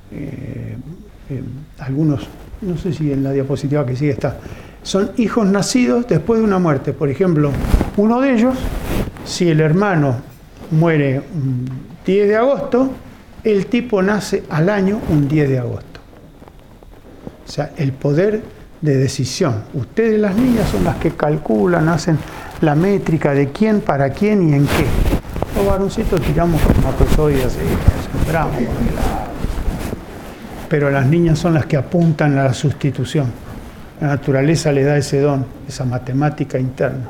algunos, no sé si en la diapositiva que sigue está, son hijos nacidos después de una muerte. Por ejemplo, uno de ellos, si el hermano muere un 10 de agosto, el tipo nace al año un 10 de agosto. O sea, el poder de decisión. Ustedes, las niñas, son las que calculan, hacen la métrica de quién, para quién y en qué. Los varoncitos tiramos espermatozoides y sembramos. Pero las niñas son las que apuntan a la sustitución. La naturaleza le da ese don, esa matemática interna.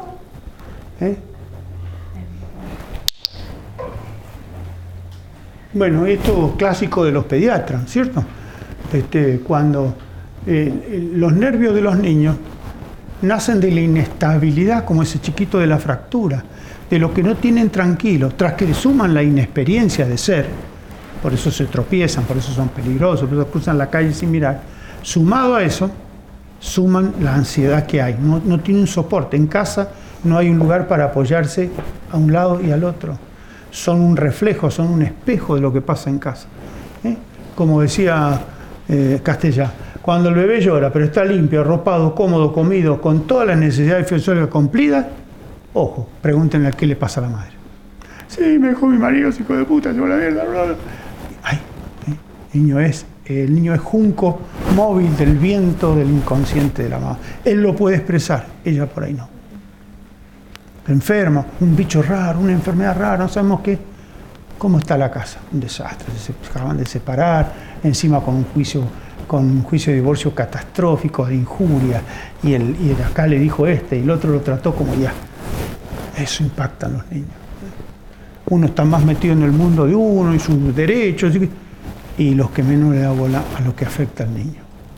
Bueno, esto es clásico de los pediatras, ¿cierto? Cuando los nervios de los niños nacen de la inestabilidad, como ese chiquito de la fractura, de lo que no tienen tranquilo, tras que le suman la inexperiencia de ser, por eso se tropiezan, por eso son peligrosos, por eso cruzan la calle sin mirar, sumado a eso, suman la ansiedad que hay, no tienen soporte, en casa no hay un lugar para apoyarse a un lado y al otro, son un reflejo, son un espejo de lo que pasa en casa. Como decía Castellá, cuando el bebé llora, pero está limpio, arropado, cómodo, comido, con todas las necesidades fisiológicas cumplidas, ojo, pregúntenle a qué le pasa a la madre. Sí, me dejó mi marido, hijo de puta, yo la mierda. Ay, el niño es El niño es junco móvil del viento del inconsciente de la mamá. Él lo puede expresar, ella por ahí no. Enfermo, un bicho raro, una enfermedad rara, no sabemos qué. ¿Cómo está la casa? Un desastre, se acaban de separar, encima con un juicio de divorcio catastrófico, de injuria, y el acá le dijo y el otro lo trató como ya. Eso impacta a los niños. Uno está más metido en el mundo de uno y sus derechos, y los que menos le da bola a lo que afecta al niño.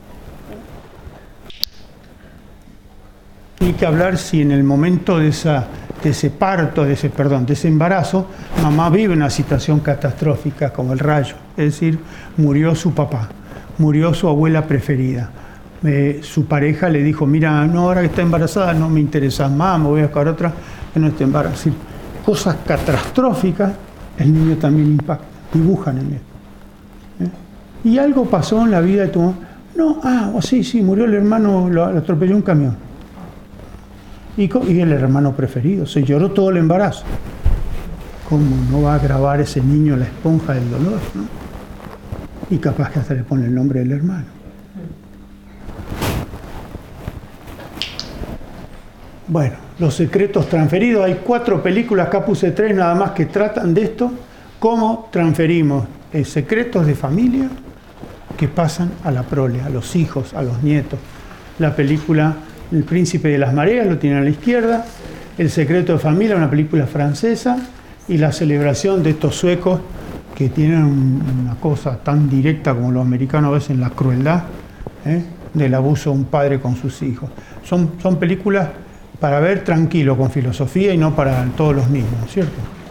Hay que hablar si en el momento de ese parto, de ese embarazo, mamá vive una situación catastrófica como el rayo, es decir, murió su papá, murió su abuela preferida. Su pareja le dijo, mira, no, ahora que está embarazada no me interesa más, me voy a buscar otra que no esté embarazada. Cosas catastróficas, el niño también impacta, dibujan en él. Y algo pasó en la vida de tu mamá. No, sí, murió el hermano, lo atropelló un camión. Y el hermano preferido, se lloró todo el embarazo. ¿Cómo no va a grabar ese niño la esponja del dolor, no? Y capaz que hasta le pone el nombre del hermano. Bueno, los secretos transferidos. Hay 4 películas, acá puse 3 nada más que tratan de esto. Cómo transferimos secretos de familia que pasan a la prole, a los hijos, a los nietos. La película El Príncipe de las Mareas, lo tienen a la izquierda. El secreto de familia, una película francesa. Y la celebración de estos suecos que tienen una cosa tan directa como los americanos a veces en la crueldad del abuso de un padre con sus hijos. Son películas para ver tranquilo, con filosofía y no para todos los niños, ¿cierto?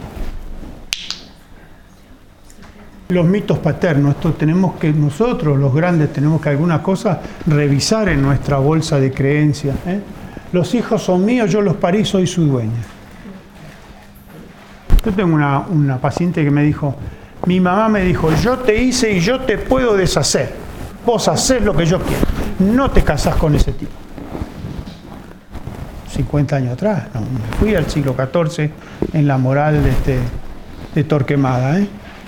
Los mitos paternos, esto tenemos que nosotros, los grandes, tenemos que alguna cosa revisar en nuestra bolsa de creencias. Los hijos son míos, yo los parí, soy su dueña. Yo tengo una paciente que me dijo, mi mamá me dijo, yo te hice y yo te puedo deshacer. Vos hacés lo que yo quiero. No te casás con ese tipo. 50 años atrás, no, me fui al siglo XIV en la moral de Torquemada.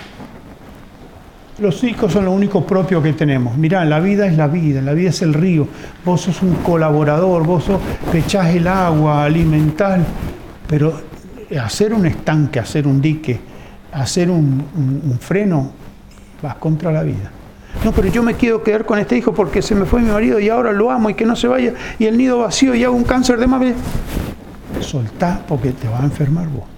Los hijos son lo único propio que tenemos. Mirá, la vida es el río. Vos sos un colaborador, le echás el agua, alimentás, pero hacer un estanque, hacer un dique, hacer un freno, vas contra la vida. No, pero yo me quiero quedar con este hijo porque se me fue mi marido y ahora lo amo y que no se vaya, y el nido vacío y hago un cáncer de mama. Soltá porque te vas a enfermar vos.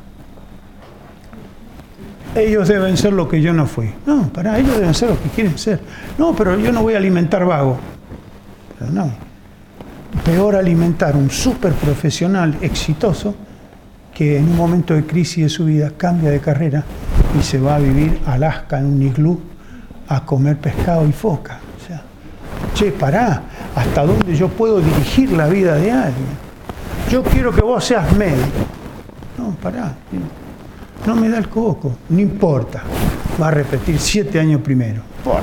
Ellos deben ser lo que yo no fui. No, pará, ellos deben ser lo que quieren ser. No, pero yo no voy a alimentar vago. Pero no. Peor alimentar un súper profesional exitoso que en un momento de crisis de su vida cambia de carrera y se va a vivir a Alaska en un iglú a comer pescado y foca. O sea, che, pará, ¿hasta dónde yo puedo dirigir la vida de alguien? Yo quiero que vos seas médico. No, pará. No me da el coco, no importa. Va a repetir 7 años primero. Porra.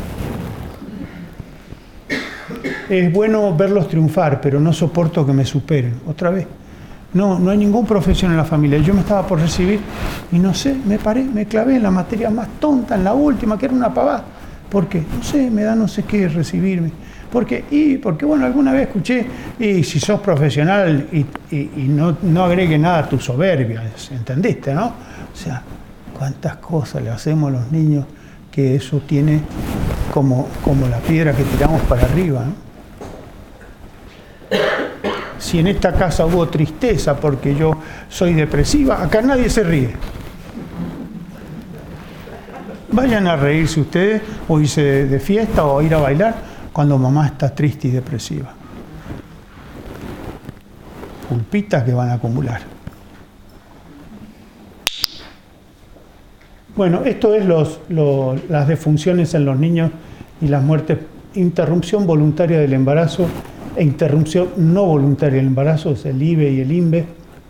Es bueno verlos triunfar, pero no soporto que me superen. Otra vez. No hay ningún profesión en la familia. Yo me estaba por recibir y no sé, me paré, me clavé en la materia más tonta, en la última, que era una pavada. ¿Por qué? No sé, me da no sé qué recibirme. Porque bueno, alguna vez escuché, y si sos profesional y no agregue nada a tu soberbia, ¿entendiste, no? O sea, cuántas cosas le hacemos a los niños que eso tiene como la piedra que tiramos para arriba, ¿no? Si en esta casa hubo tristeza porque yo soy depresiva, acá nadie se ríe. Vayan a reírse ustedes, o irse de fiesta, o ir a bailar, cuando mamá está triste y depresiva. Culpitas que van a acumular. Bueno, esto es las defunciones en los niños y las muertes. Interrupción voluntaria del embarazo e interrupción no voluntaria del embarazo, es el IVE y el INVE.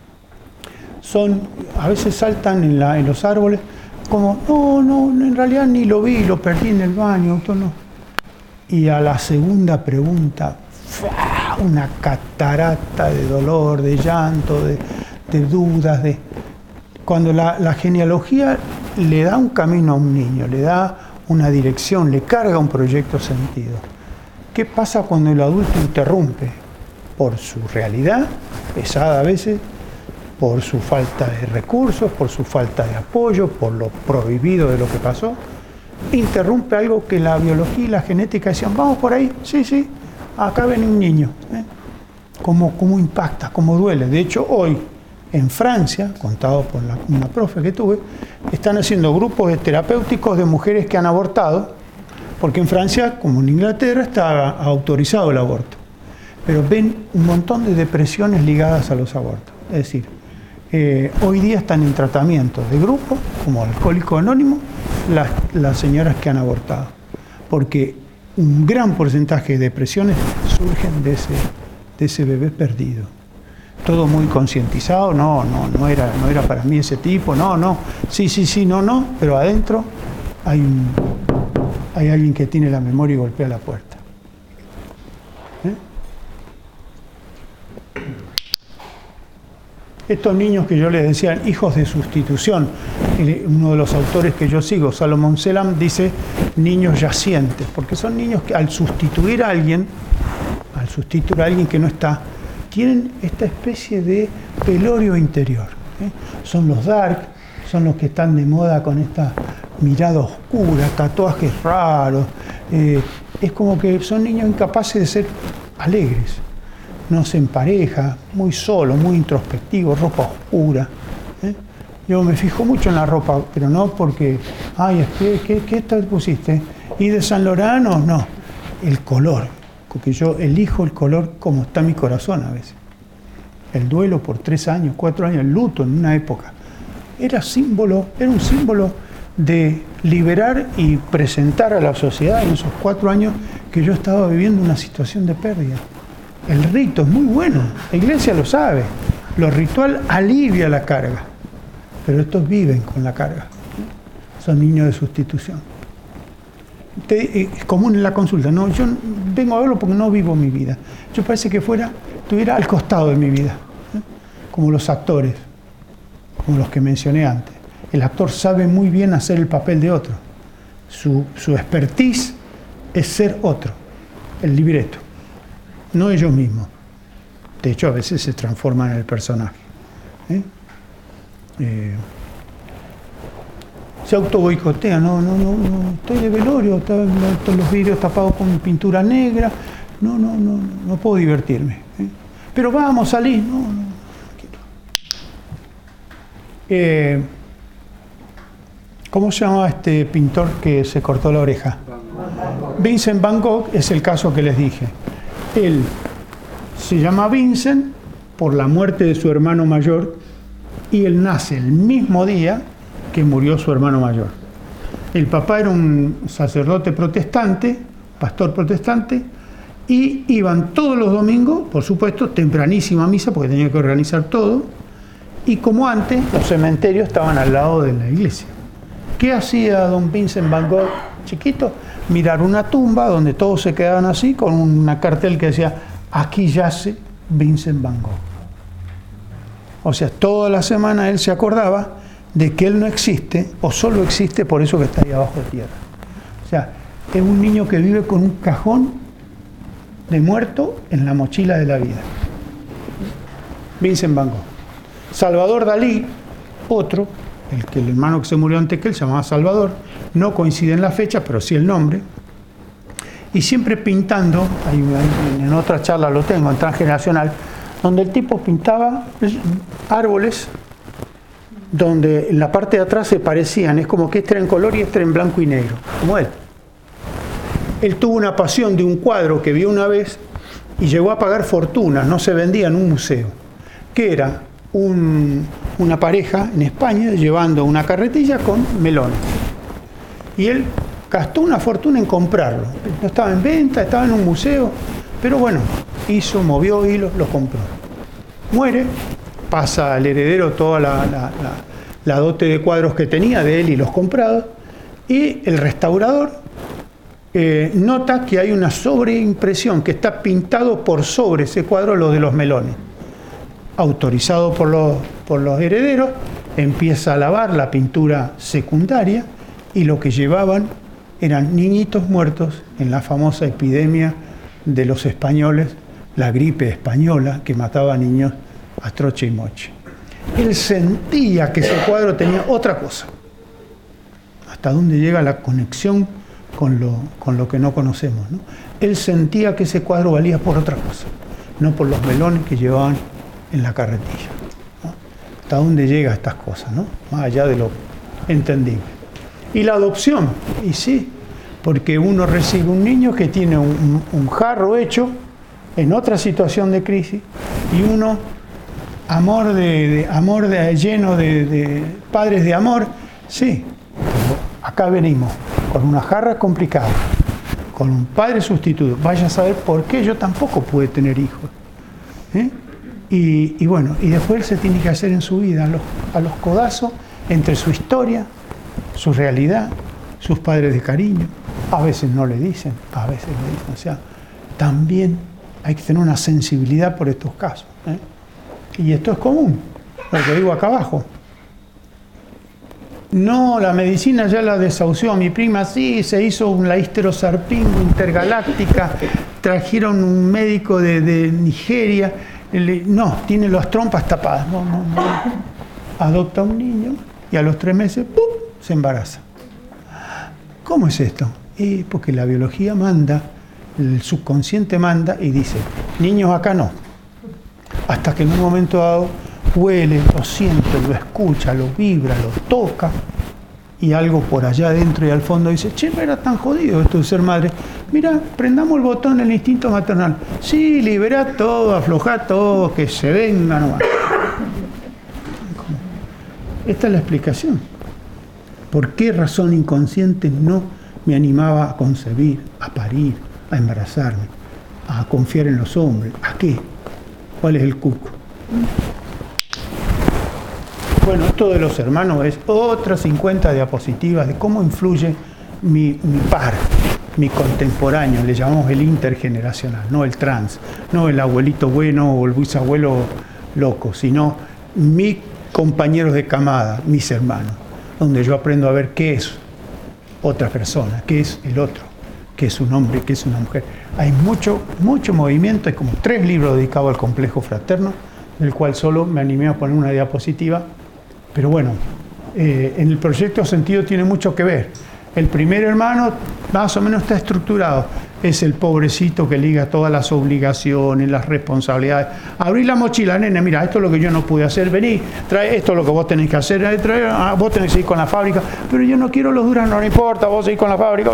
A veces saltan en los árboles, como, no, en realidad ni lo vi, lo perdí en el baño, no. Y a la segunda pregunta, una catarata de dolor, de llanto, de dudas. Cuando la genealogía le da un camino a un niño, le da una dirección, le carga un proyecto sentido. ¿Qué pasa cuando el adulto interrumpe? Por su realidad, pesada a veces, por su falta de recursos, por su falta de apoyo, por lo prohibido de lo que pasó, interrumpe algo que la biología y la genética decían, vamos por ahí, sí, acá viene un niño. ¿Cómo impacta, cómo duele? De hecho, hoy en Francia, contado por una profe que tuve, están haciendo grupos terapéuticos de mujeres que han abortado, porque en Francia, como en Inglaterra, está autorizado el aborto. Pero ven un montón de depresiones ligadas a los abortos. Es decir, hoy día están en tratamiento de grupo, como Alcohólicos Anónimos, las señoras que han abortado. Porque un gran porcentaje de depresiones surgen de ese bebé perdido. Todo muy concientizado, no era para mí ese tipo, sí, no, pero adentro hay alguien que tiene la memoria y golpea la puerta. Estos niños que yo les decía, hijos de sustitución, uno de los autores que yo sigo, Salomón Selam, dice niños yacientes, porque son niños que al sustituir a alguien que no está, tienen esta especie de velorio interior. Son los dark, son los que están de moda con esta mirada oscura, tatuajes raros. Es como que son niños incapaces de ser alegres. No se empareja, muy solo, muy introspectivo, ropa oscura. Yo me fijo mucho en la ropa, pero no porque, ¿qué tal pusiste? ¿Y de San Lorano? No, el color, porque yo elijo el color como está mi corazón a veces. El duelo por 3 años, 4 años, el luto en una época. Era un símbolo de liberar y presentar a la sociedad en esos 4 años que yo estaba viviendo una situación de pérdida. El rito es muy bueno, la iglesia lo sabe, lo ritual alivia la carga, pero estos viven con la carga, son niños de sustitución. Es común en la consulta, no, yo vengo a verlo porque no vivo mi vida, yo parece que estuviera al costado de mi vida, como los actores, como los que mencioné antes. El actor sabe muy bien hacer el papel de otro, su expertise es ser otro, el libreto. No ellos mismos. De hecho, a veces se transforman en el personaje. Se autoboicotea. No, estoy de velorio, están los vidrios tapados con pintura negra. No puedo divertirme. Pero vamos, salí. No quiero. ¿Cómo se llamaba este pintor que se cortó la oreja? Vincent Van Gogh es el caso que les dije. Él se llama Vincent por la muerte de su hermano mayor y él nace el mismo día que murió su hermano mayor. El papá era un sacerdote protestante, pastor protestante, y iban todos los domingos, por supuesto, tempranísimo a misa porque tenía que organizar todo, y como antes, los cementerios estaban al lado de la iglesia. ¿Qué hacía don Vincent Van Gogh chiquito? Mirar una tumba donde todos se quedaban así, con una cartel que decía, aquí yace Vincent Van Gogh. O sea, toda la semana él se acordaba de que él no existe, o solo existe por eso que está ahí abajo de tierra. O sea, es un niño que vive con un cajón de muerto en la mochila de la vida. Vincent Van Gogh. Salvador Dalí, otro, el hermano que se murió antes que él, se llamaba Salvador, no coincide en la fecha, pero sí el nombre, y siempre pintando, en otra charla lo tengo, en Transgeneracional, donde el tipo pintaba árboles donde en la parte de atrás se parecían, es como que este era en color y este era en blanco y negro, como él. Él tuvo una pasión de un cuadro que vio una vez y llegó a pagar fortuna, no se vendía en un museo, que era una pareja en España llevando una carretilla con melones. Y él gastó una fortuna en comprarlo. No estaba en venta, estaba en un museo, pero bueno, movió hilos, lo compró. Muere, pasa al heredero toda la dote de cuadros que tenía de él y los comprados, y el restaurador nota que hay una sobreimpresión, que está pintado por sobre ese cuadro lo de los melones. Autorizado por los herederos, empieza a lavar la pintura secundaria y lo que llevaban eran niñitos muertos en la famosa epidemia de los españoles, la gripe española, que mataba a niños a troche y moche. Él sentía que ese cuadro tenía otra cosa. Hasta dónde llega la conexión con lo que no conocemos, ¿no? Él sentía que ese cuadro valía por otra cosa, no por los melones que llevaban en la carretilla, ¿no? Hasta dónde llega estas cosas, ¿no? Más allá de lo entendible. Y la adopción, y sí, porque uno recibe un niño que tiene un jarro hecho en otra situación de crisis, y uno, lleno de padres de amor, sí, pero acá venimos con una jarra complicada, con un padre sustituto. Vaya a saber por qué yo tampoco pude tener hijos. Y bueno, y después se tiene que hacer en su vida a los codazos entre su historia, su realidad, sus padres de cariño. A veces no le dicen, a veces le dicen. O sea, también hay que tener una sensibilidad por estos casos. Y esto es común, lo que digo acá abajo. No, la medicina ya la desahució. Mi prima sí, se hizo la histerosarpingo intergaláctica, trajeron un médico de Nigeria. No, tiene las trompas tapadas. No. Adopta un niño y a los 3 meses, ¡pum!, se embaraza. ¿Cómo es esto? Porque la biología manda, el subconsciente manda y dice, niños acá no. Hasta que en un momento dado huele, lo siente, lo escucha, lo vibra, lo toca, y algo por allá adentro y al fondo dice, che, no era tan jodido esto de ser madre. Mira, prendamos el botón del instinto maternal. Sí, libera todo, afloja todo, que se venga nomás. Esta es la explicación. ¿Por qué razón inconsciente no me animaba a concebir, a parir, a embarazarme, a confiar en los hombres? ¿A qué? ¿Cuál es el cuco? Bueno, esto de los hermanos es otras 50 diapositivas de cómo influye mi par, mi contemporáneo, le llamamos el intergeneracional, no el trans, no el abuelito bueno o el bisabuelo loco, sino mis compañeros de camada, mis hermanos, donde yo aprendo a ver qué es otra persona, qué es el otro, qué es un hombre, qué es una mujer. Hay mucho movimiento, hay como 3 libros dedicados al complejo fraterno, del cual solo me animé a poner una diapositiva. Pero bueno, en el proyecto Sentido tiene mucho que ver. El primer hermano más o menos está estructurado. Es el pobrecito que liga todas las obligaciones, las responsabilidades. Abrí la mochila, nene, mira, esto es lo que yo no pude hacer. Vení, trae esto es lo que vos tenés que hacer. Vos tenés que seguir con la fábrica. Pero yo no quiero los duranos, no importa, vos seguís con la fábrica.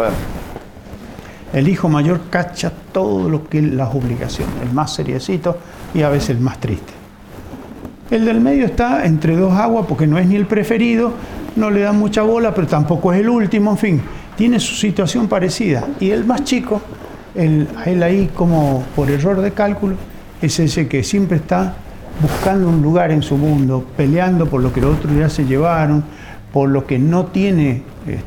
El hijo mayor cacha todo lo que es las obligaciones. El más seriecito y a veces el más triste. El del medio está entre 2 aguas porque no es ni el preferido, no le da mucha bola, pero tampoco es el último, en fin, tiene su situación parecida. Y el más chico, él ahí como por error de cálculo, es ese que siempre está buscando un lugar en su mundo, peleando por lo que los otros ya se llevaron, por lo que no tiene,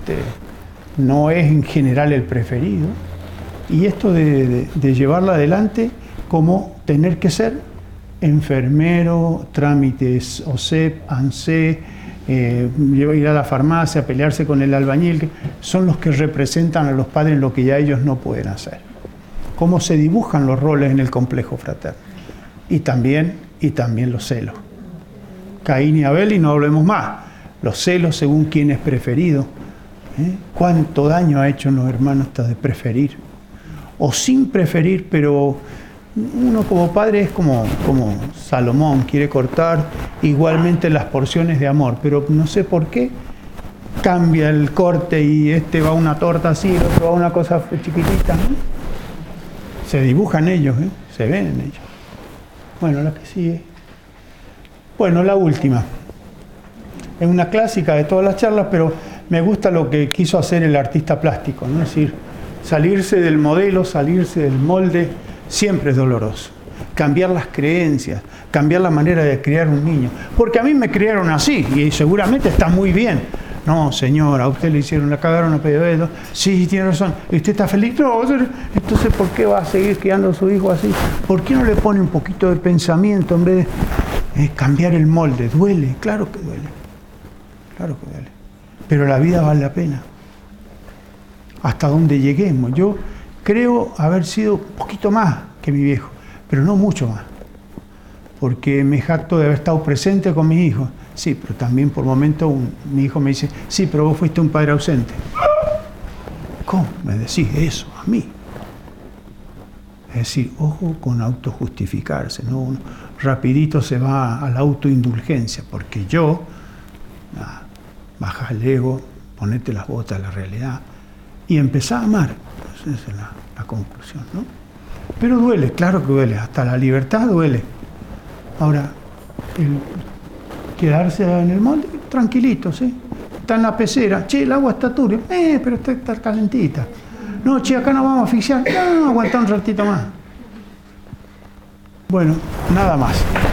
no es en general el preferido. Y esto de llevarla adelante como tener que ser enfermero, trámites OSEP, ANSE, ir a la farmacia, pelearse con el albañil, que son los que representan a los padres en lo que ya ellos no pueden hacer. Cómo se dibujan los roles en el complejo fraterno. Y también los celos. Caín y Abel, y no hablemos más. Los celos según quién es preferido. ¿Cuánto daño ha hecho en los hermanos hasta de preferir? O sin preferir, pero uno como padre es como Salomón, quiere cortar igualmente las porciones de amor, pero no sé por qué cambia el corte y va una torta así, el otro va una cosa chiquitita, ¿no? Se dibujan ellos, se ven en ellos. Bueno, la que sigue. Bueno, la última. Es una clásica de todas las charlas, pero me gusta lo que quiso hacer el artista plástico, ¿no? Es decir, salirse del modelo, salirse del molde, siempre es doloroso. Cambiar las creencias, cambiar la manera de criar un niño. Porque a mí me criaron así y seguramente está muy bien. No, señora, a usted le hicieron, la cagaron a pedo. Sí, tiene razón. ¿Y usted está feliz? No, entonces ¿por qué va a seguir criando a su hijo así? ¿Por qué no le pone un poquito de pensamiento en vez de cambiar el molde? ¿Duele? Claro que duele. Claro que duele. Pero la vida vale la pena. hasta donde lleguemos. Yo creo haber sido un poquito más que mi viejo, pero no mucho más, porque me jacto de haber estado presente con mis hijos. Sí, pero también por momentos mi hijo me dice, sí, pero vos fuiste un padre ausente. ¿Cómo me decís eso a mí? Es decir, ojo con autojustificarse, ¿no? Uno rapidito se va a la autoindulgencia, porque yo, baja el ego, ponete las botas a la realidad y empezá a amar. Esa es la conclusión, ¿no? Pero duele, claro que duele, hasta la libertad duele. Ahora, el quedarse en el monte, tranquilito, ¿sí? Está en la pecera, che, el agua está turbia, pero está calentita. No, che, acá nos vamos a asfixiar, no, aguantá un ratito más. Bueno, nada más.